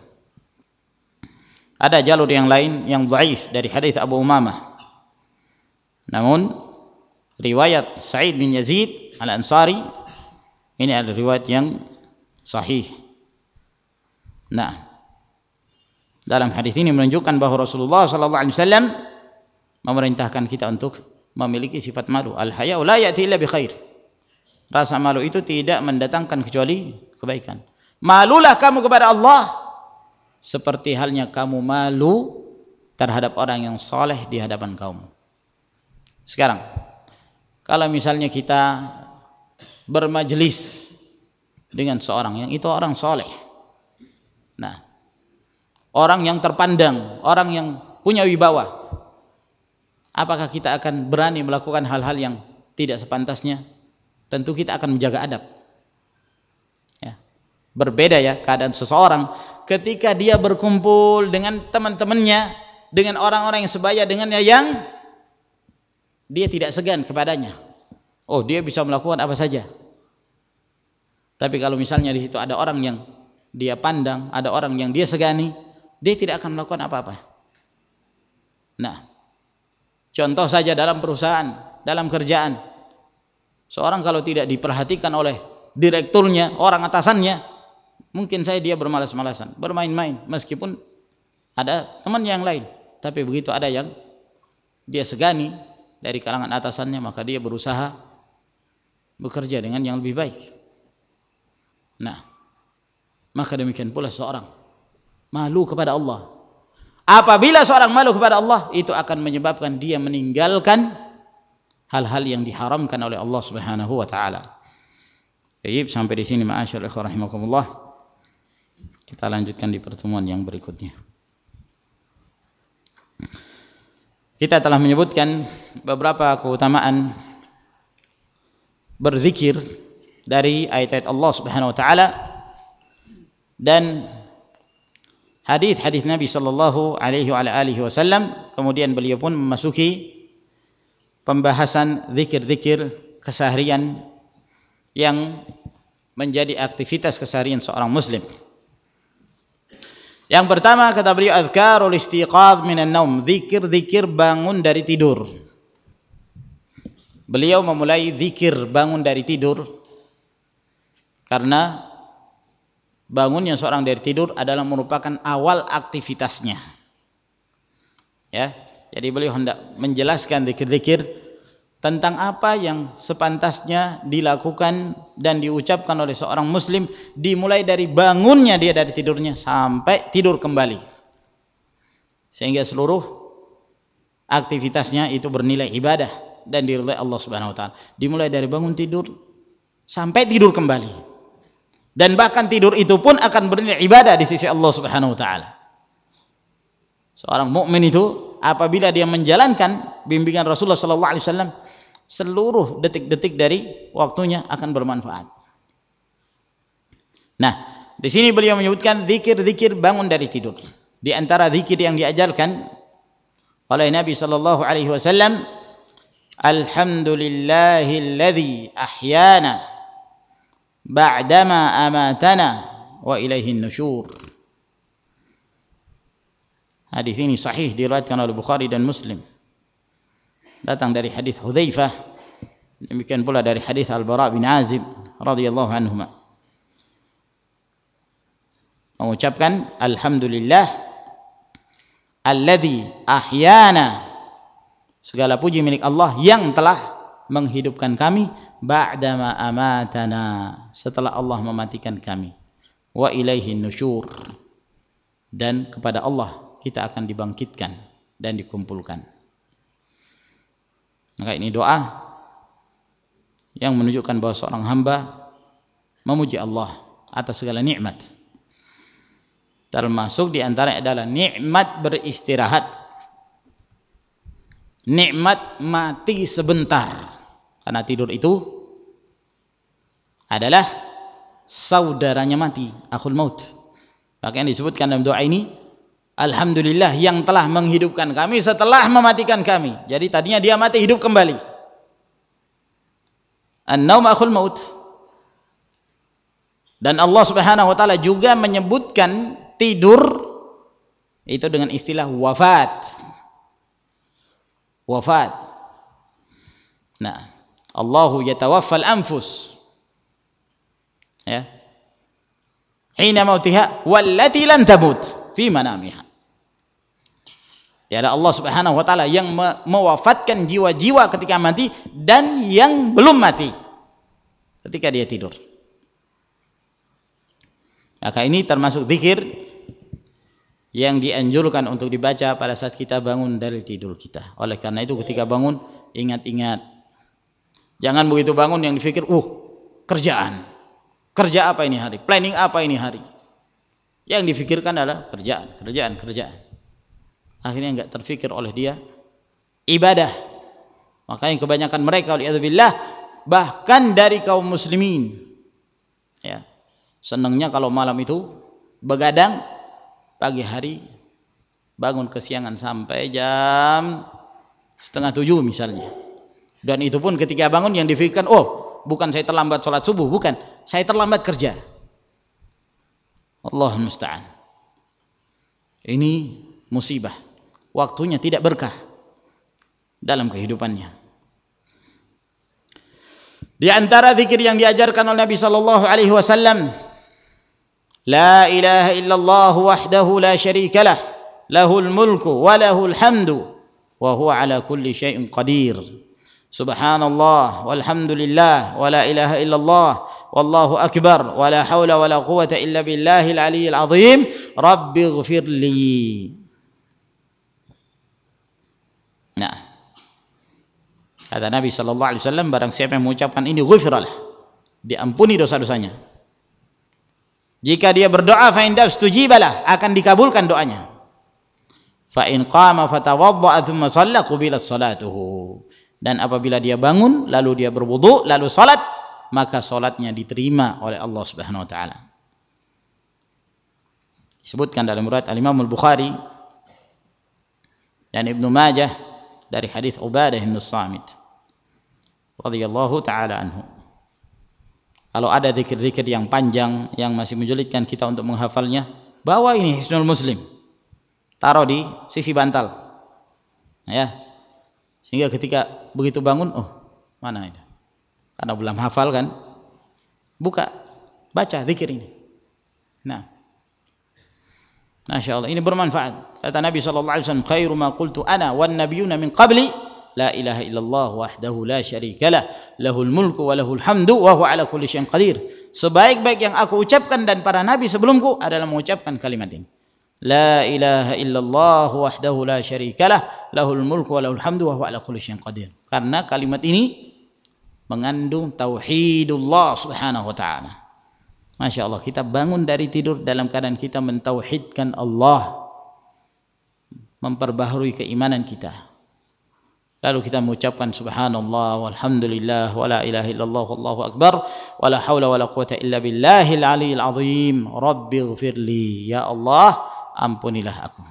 Ada jalur yang lain yang dhaif dari hadis Abu Umamah. Namun riwayat Sa'id bin Yazid Al-Ansari ini adalah riwayat yang sahih. Nah, dalam hadis ini menunjukkan bahwa Rasulullah sallallahu alaihi wasallam memerintahkan kita untuk memiliki sifat malu. Al-haya'u la ya'ti illa bi khair. Rasa malu itu tidak mendatangkan kecuali kebaikan. Malulah kamu kepada Allah seperti halnya kamu malu terhadap orang yang saleh di hadapan kaum. Sekarang, kalau misalnya kita bermajlis dengan seorang yang itu orang saleh, nah, orang yang terpandang, orang yang punya wibawa, apakah kita akan berani melakukan hal-hal yang tidak sepantasnya? Tentu kita akan menjaga adab. Ya. Berbeda ya keadaan seseorang ketika dia berkumpul dengan teman-temannya, dengan orang-orang yang sebaya dengannya, yang dia tidak segan kepadanya. Oh, dia bisa melakukan apa saja. Tapi kalau misalnya di situ ada orang yang dia pandang, ada orang yang dia segani, dia tidak akan melakukan apa-apa. Nah, contoh saja dalam perusahaan, dalam kerjaan, seorang kalau tidak diperhatikan oleh direkturnya, orang atasannya, mungkin saya dia bermalas-malasan, bermain-main, meskipun ada teman yang lain. Tapi begitu ada yang dia segani, dari kalangan atasannya, maka dia berusaha bekerja dengan yang lebih baik. Nah, maka demikian pula seorang malu kepada Allah. Apabila seorang malu kepada Allah, itu akan menyebabkan dia meninggalkan hal-hal yang diharamkan oleh Allah Subhanahu wa taala. Baik, sampai di sini ma'asyiral ikhwan rahimakumullah. Kita lanjutkan di pertemuan yang berikutnya. Kita telah menyebutkan beberapa keutamaan berzikir dari ayat-ayat Allah Subhanahu wa taala dan hadis-hadis Nabi sallallahu alaihi wa alihi wasallam. Kemudian beliau pun memasuki pembahasan zikir-zikir keseharian yang menjadi aktivitas keseharian seorang muslim. Yang pertama kata beliau, azkarul istiqadh minan naum, zikir-zikir bangun dari tidur. Beliau memulai zikir bangun dari tidur karena bangunnya seorang dari tidur adalah merupakan awal aktivitasnya. Ya, jadi beliau hendak menjelaskan zikir-zikir tentang apa yang sepantasnya dilakukan dan diucapkan oleh seorang muslim dimulai dari bangunnya dia dari tidurnya sampai tidur kembali, sehingga seluruh aktivitasnya itu bernilai ibadah dan diridhai Allah Subhanahu wa taala, dimulai dari bangun tidur sampai tidur kembali, dan bahkan tidur itu pun akan bernilai ibadah di sisi Allah Subhanahu wa taala. Seorang mukmin itu apabila dia menjalankan bimbingan Rasulullah sallallahu alaihi wasallam, seluruh detik-detik dari waktunya akan bermanfaat. Nah, di sini beliau menyebutkan zikir-zikir bangun dari tidur. Di antara zikir yang diajarkan oleh Nabi sallallahu alaihi wasallam, alhamdulillahilladzi ahyana ba'dama amatana wa ilaihin nusyur. Hadis ini sahih diriwayatkan oleh Bukhari dan Muslim. Datang dari hadis Hudzaifah, demikian pula dari hadis Al-Bara bin Azib radhiyallahu anhuma, mengucapkan alhamdulillah alladzi ahyana, segala puji milik Allah yang telah menghidupkan kami, ba'dama amatana, setelah Allah mematikan kami, wa ilaihin nusyur, dan kepada Allah kita akan dibangkitkan dan dikumpulkan. Maka ini doa yang menunjukkan bahwa seorang hamba memuji Allah atas segala nikmat. Termasuk di antaranya adalah nikmat beristirahat, nikmat mati sebentar, karena tidur itu adalah saudaranya mati, akhul maut. Maka yang disebutkan dalam doa ini, alhamdulillah yang telah menghidupkan kami setelah mematikan kami. Jadi tadinya dia mati, hidup kembali. An-naum akhul maut. Dan Allah Subhanahu wa taala juga menyebutkan tidur itu dengan istilah wafat. Wafat. Nah, Allahu yatawaffal anfus. Ya. Hina mautiha wallati lam tamut fi manamiha. Ya, ada Allah Subhanahu wa taala yang mewafatkan jiwa-jiwa ketika mati dan yang belum mati ketika dia tidur. Maka ini termasuk zikir yang dianjurkan untuk dibaca pada saat kita bangun dari tidur kita. Oleh karena itu ketika bangun, ingat-ingat. Jangan begitu bangun yang dipikir, uh, kerjaan. Kerja apa ini hari? Planning apa ini hari? Yang difikirkan adalah kerjaan, kerjaan, kerjaan. Akhirnya enggak terfikir oleh dia ibadah. Makanya kebanyakan mereka waliyadzubillah, bahkan dari kaum muslimin, ya, senangnya kalau malam itu begadang, pagi hari bangun kesiangan sampai jam setengah tujuh misalnya. Dan itu pun ketika bangun yang difikirkan, oh bukan saya terlambat sholat subuh, bukan, saya terlambat kerja. Allah musta'an. Ini musibah. Waktunya tidak berkah dalam kehidupannya. Di antara zikir yang diajarkan oleh Nabi sallallahu alaihi wasallam, la ilaha illallah wahdahu la syarika lah, lahul mulku wa lahul hamdu wa huwa ala kulli syai'in qadir. Subhanallah walhamdulillah wa la ilaha illallah wallahu akbar wa la hawla wa la quwwata illa billahil aliyyil azim. Rabbighfirli. Nah, kata Nabi sallallahu alaihi wasallam, barang siapa yang mengucapkan ini, ghufiralah, diampuni dosa-dosanya. Jika dia berdoa, fa inda ustujibalah, akan dikabulkan doanya. Fa in qama fatawadda'a thumma shalla qubilat salatuhu. Dan apabila dia bangun lalu dia berwudu lalu salat, maka salatnya diterima oleh Allah Subhanahu wa taala. Disebutkan dalam riwayat Al-Imam Al-Bukhari dan Ibnu Majah dari hadis Ubadah bin Samit radhiyallahu taala anhu. Kalau ada zikir-zikir yang panjang yang masih menyulitkan kita untuk menghafalnya, bawa ini Hisnul Muslim, taruh di sisi bantal, ya, sehingga ketika begitu bangun, oh mana ini, karena belum hafal kan, buka, baca zikir ini. Nah, masya Allah, ini bermanfaat. Kata Nabi sallallahu alaihi wasallam, khairu ma qultu ana wan nabiyuna min qabli la ilaha illallah wahdahu la syarikalah lahul mulku wa lahul hamdu wa huwa ala kulli syai'in qadir. Sebaik-baik yang aku ucapkan dan para nabi sebelumku adalah mengucapkan kalimat ini, la ilaha illallah wahdahu la syarikalah lahul mulku wa lahul hamdu wa huwa ala kulli syai'in qadir. Karena kalimat ini mengandung tauhidullah subhanahu wa ta'ala. Masya Allah, kita bangun dari tidur dalam keadaan kita mentauhidkan Allah, memperbaharui keimanan kita. Lalu kita mengucapkan subhanallah walhamdulillah wa la ilaha illallah wallahu akbar wa la hawla wa la quwwata illa billahil aliyyil azim. Rabbighfirli, ya Allah, ampunilah aku.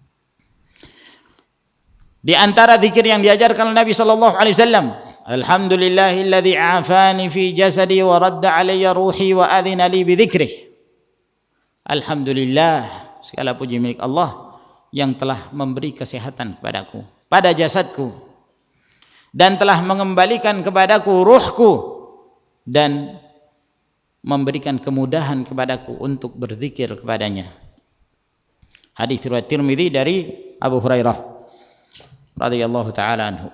Di antara zikir yang diajarkan oleh Nabi sallallahu alaihi wasallam, alhamdulillahilladzi afani fi jasadi wa radda alayya ruhi wa adhina li bi dzikrih. Alhamdulillah, segala puji milik Allah yang telah memberi kesehatan kepadaku pada jasadku dan telah mengembalikan kepadaku ruhku dan memberikan kemudahan kepadaku untuk berzikir kepadanya. Hadis riwayat Tirmidzi dari Abu Hurairah radhiyallahu taala anhu.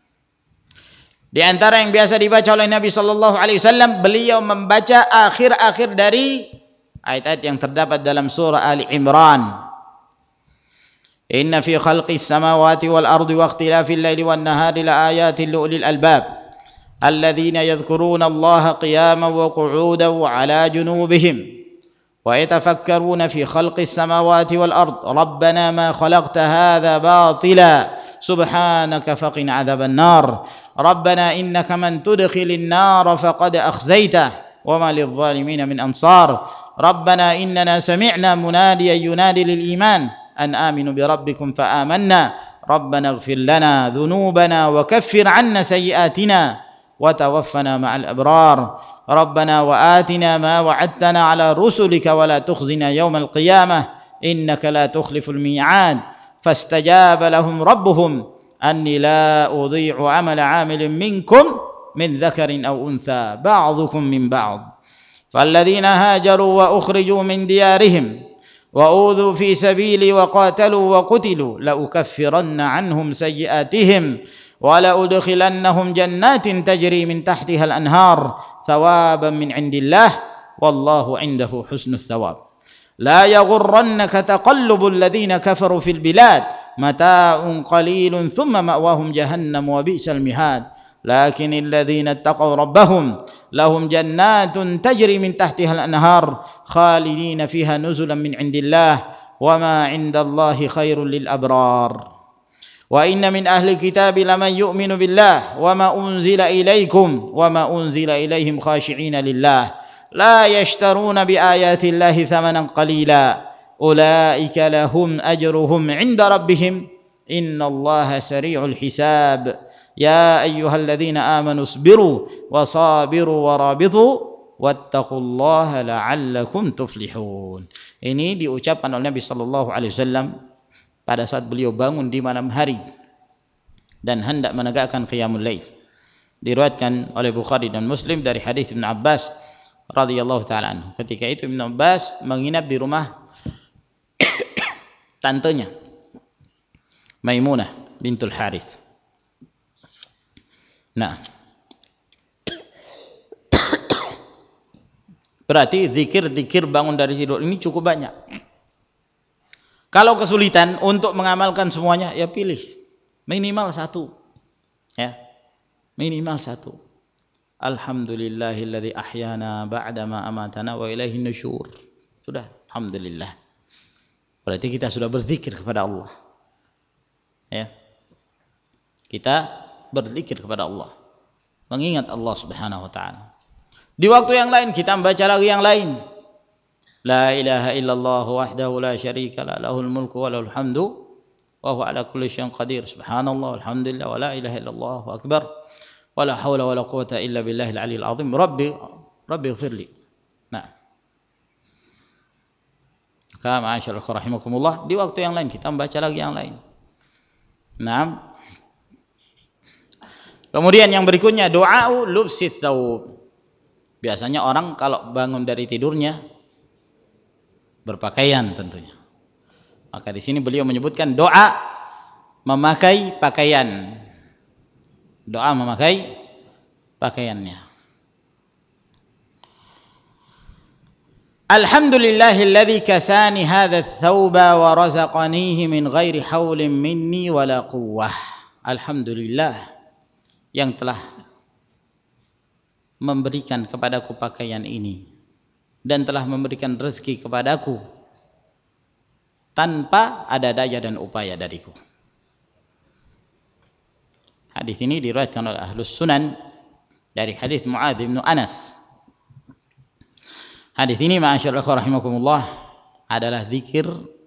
Di antara yang biasa dibaca oleh Nabi sallallahu alaihi wasallam, beliau membaca akhir-akhir dari ayat-ayat yang terdapat dalam surah Ali Imran. Inna fi khalqis samawati wal ardi wa ikhtilafil laili wan nahari la ayatin li ulil albab alladzina yadhkuruna Allaha qiyaman wa qu'udan wa 'ala junubihim ويتفكرون في خلق السماوات والأرض ربنا ما خلقت هذا باطلا سبحانك فقنا عذاب النار ربنا إنك من تدخل النار فقد أخزيته وما للظالمين من أنصار ربنا إننا سمعنا مناديا ينادي للإيمان أن آمنوا بربكم فآمنا ربنا اغفر لنا ذنوبنا وكفر عنا سيئاتنا وتوفنا مع الأبرار ربنا وآتنا ما وعدتنا على رسلك ولا تخزنا يوم القيامة إنك لا تخلف الميعاد فاستجاب لهم ربهم أني لا أضيع عمل عامل منكم من ذكر أو أنثى بعضكم من بعض فالذين هاجروا وأخرجوا من ديارهم وأوذوا في سبيلي وقاتلوا وقتلوا لأكفرن عنهم سيئاتهم وَلَأُدْخِلَنَّهُمْ جَنَّاتٍ تَجْرِي مِنْ تَحْتِهَا الْأَنْهَارُ ثَوَابًا مِنْ عِنْدِ اللَّهِ وَاللَّهُ عِنْدَهُ حُسْنُ الثَّوَابِ لَا يَغُرَّنَّكَ تَقَلُّبُ الَّذِينَ كَفَرُوا فِي الْبِلَادِ مَتَاعٌ قَلِيلٌ ثُمَّ مَأْوَاهُمْ جَهَنَّمُ وَبِئْسَ الْمِهَادُ لَكِنِ الَّذِينَ اتَّقَوْا رَبَّهُمْ لَهُمْ جَنَّاتٌ تَجْرِي مِنْ تَحْتِهَا الْأَنْهَارُ خَالِدِينَ فِيهَا نُزُلًا مِنْ عِنْدِ اللَّهِ وَمَا عِنْدَ اللَّهِ خَيْرٌ لِلْأَبْرَارِ وَإِنَّ مِنْ أَهْلِ الْكِتَابِ لَمَنْ يُؤْمِنُ بِاللَّهِ وَمَا أُنْزِلَ إِلَيْكُمْ وَمَا أُنْزِلَ إِلَيْهِمْ خَاشِعِينَ لِلَّهِ لَا يَشْتَرُونَ بِآيَاتِ اللَّهِ ثَمَنًا قَلِيلًا أُولَئِكَ لَهُمْ أَجْرُهُمْ عِنْدَ رَبِّهِمْ إِنَّ اللَّهَ سَرِيعُ الْحِسَابِ يَا أَيُّهَا الَّذِينَ آمَنُوا اصْبِرُوا وَصَابِرُوا وَرَابِطُوا وَاتَّقُوا اللَّهَ لَعَلَّكُمْ تُفْلِحُونَ. Ini diucapkan oleh Nabi sallallahu alaihi wasallam pada saat beliau bangun di malam hari dan hendak menegakkan qiyamul lail. Diriwayatkan oleh Bukhari dan Muslim dari hadis Ibnu Abbas radhiyallahu taala anhu. Ketika itu Ibnu Abbas menginap di rumah tantenya Maimunah bintul Harith. Nah, berarti zikir-zikir bangun dari tidur ini cukup banyak. Kalau kesulitan untuk mengamalkan semuanya, ya pilih minimal satu, ya minimal satu. Alhamdulillahilladzi ahyana ba'dama amatana wa ilaihin nusyur. Sudah, alhamdulillah. Berarti kita sudah berzikir kepada Allah. Ya. Kita berzikir kepada Allah. Mengingat Allah Subhanahu wa taala. Di waktu yang lain kita membaca lagi yang lain. La ilaha illallah wahdahu la syarika la lahul mulku wa lahul hamdu wa huwa ala kulli syai'in qadir. Subhanallah walhamdulillah wa la ilaha illallah wa akbar. Wa la haula wa la quwwata illa billahil aliyil azim. Rabbi Rabbi ighfirli. Nah. Maka ma'asyiral rahimakumullah, di waktu yang lain kita membaca lagi yang lain. Nah. Kemudian yang berikutnya doa lubsit thawb. Biasanya orang kalau bangun dari tidurnya berpakaian tentunya. Maka di sini beliau menyebutkan doa memakai pakaian. Doa memakai pakaiannya. Alhamdulillahilladzi kasani hadha ats-tsauba wa razaqanihi min ghairi haulin minni wala quwwah. Alhamdulillah yang telah memberikan kepadaku pakaian ini dan telah memberikan rezeki kepadaku tanpa ada daya dan upaya dariku. Hadis ini diriwayatkan oleh Ahlus Sunan dari hadis Muadz bin Anas. Hadis ini ma'asyiral rahimakumullah adalah zikir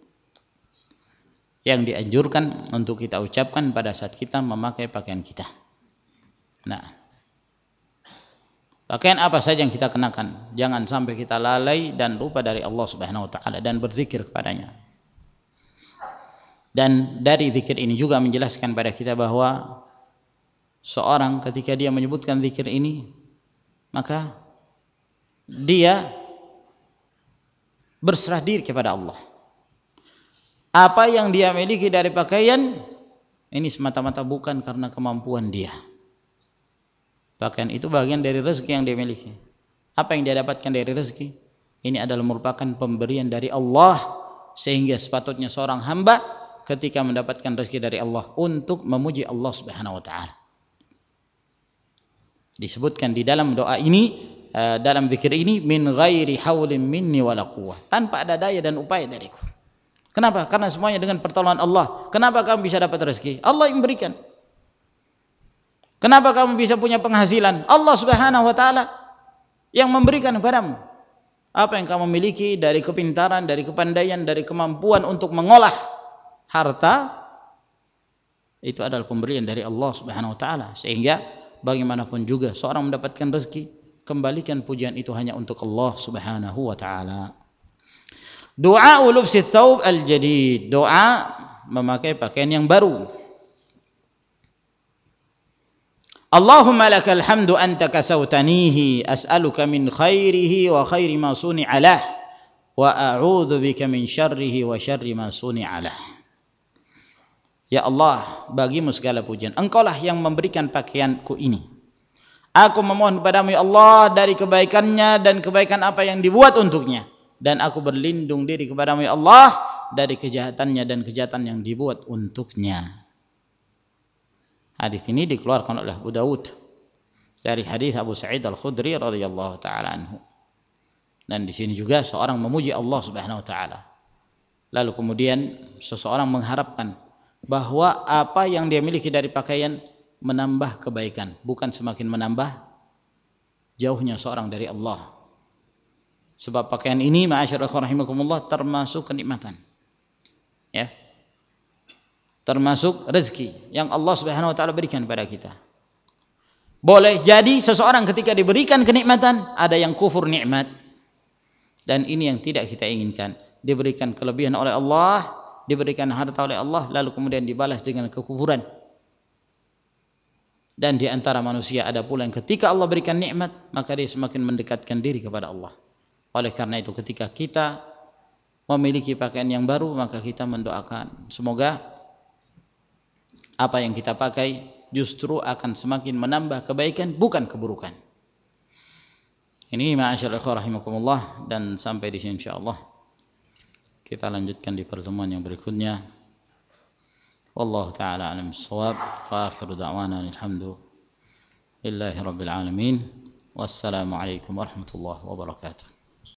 yang dianjurkan untuk kita ucapkan pada saat kita memakai pakaian kita. Nah, pakaian apa saja yang kita kenakan, jangan sampai kita lalai dan lupa dari Allah Subhanahu wa taala dan berzikir kepadanya. Dan dari zikir ini juga menjelaskan pada kita bahwa seorang ketika dia menyebutkan zikir ini, maka dia berserah diri kepada Allah. Apa yang dia miliki dari pakaian ini semata-mata bukan karena kemampuan dia. Pakaian itu bagian dari rezeki yang dia miliki. Apa yang dia dapatkan dari rezeki? Ini adalah merupakan pemberian dari Allah, sehingga sepatutnya seorang hamba ketika mendapatkan rezeki dari Allah untuk memuji Allah Subhanahu wa taala. Disebutkan di dalam doa ini, dalam zikir ini, min ghairi haulin minni wala quwwah, tanpa ada daya dan upaya dariku. Kenapa? Karena semuanya dengan pertolongan Allah. Kenapa kamu bisa dapat rezeki? Allah yang memberikan. Kenapa kamu bisa punya penghasilan? Allah Subhanahu wa taala yang memberikan kepadamu. Apa yang kamu miliki dari kepintaran, dari kepandaian, dari kemampuan untuk mengolah harta, itu adalah pemberian dari Allah Subhanahu wa taala. Sehingga bagaimanapun juga seorang mendapatkan rezeki, kembalikan pujian itu hanya untuk Allah Subhanahu wa taala. Doa lubsit thawb al-jadid, doa memakai pakaian yang baru. Allahumma lakal hamdu anta kasautanihi as'aluka min khairihi wa khairi ma suni'a lah wa a'udzu bika min syarrihi wa syarri ma suni'a lah. Ya Allah, bagimu segala pujian. Engkaulah yang memberikan pakaianku ini. Aku memohon kepadamu ya Allah dari kebaikannya dan kebaikan apa yang dibuat untuknya, dan aku berlindung diri kepadamu ya Allah dari kejahatannya dan kejahatan yang dibuat untuknya. Hadis ini dikeluarkan oleh Abu Dawud dari hadis Abu Sa'id Al-Khudri radhiyallahu taala anhu. Dan di sini juga seorang memuji Allah Subhanahu wa taala. Lalu kemudian seseorang mengharapkan bahwa apa yang dia miliki dari pakaian menambah kebaikan, bukan semakin menambah jauhnya seorang dari Allah. Sebab pakaian ini ma'asyiral rahimakumullah termasuk kenikmatan. Ya. Termasuk rezeki yang Allah Subhanahu wa taala berikan kepada kita. Boleh jadi seseorang ketika diberikan kenikmatan ada yang kufur nikmat, dan ini yang tidak kita inginkan. Diberikan kelebihan oleh Allah, diberikan harta oleh Allah, lalu kemudian dibalas dengan kekufuran. Dan di antara manusia ada pula yang ketika Allah berikan nikmat, maka dia semakin mendekatkan diri kepada Allah. Oleh karena itu ketika kita memiliki pakaian yang baru, maka kita mendoakan semoga apa yang kita pakai justru akan semakin menambah kebaikan bukan keburukan. Ini ma'asyiral ikhwah rahimakumullah, dan sampai di sini insyaallah kita lanjutkan di pertemuan yang berikutnya. Wallahu taala alam bissawab, wa akhiru da'wana alhamdulillahi rabbil alamin. Wassalamu alaikum warahmatullahi wabarakatuh.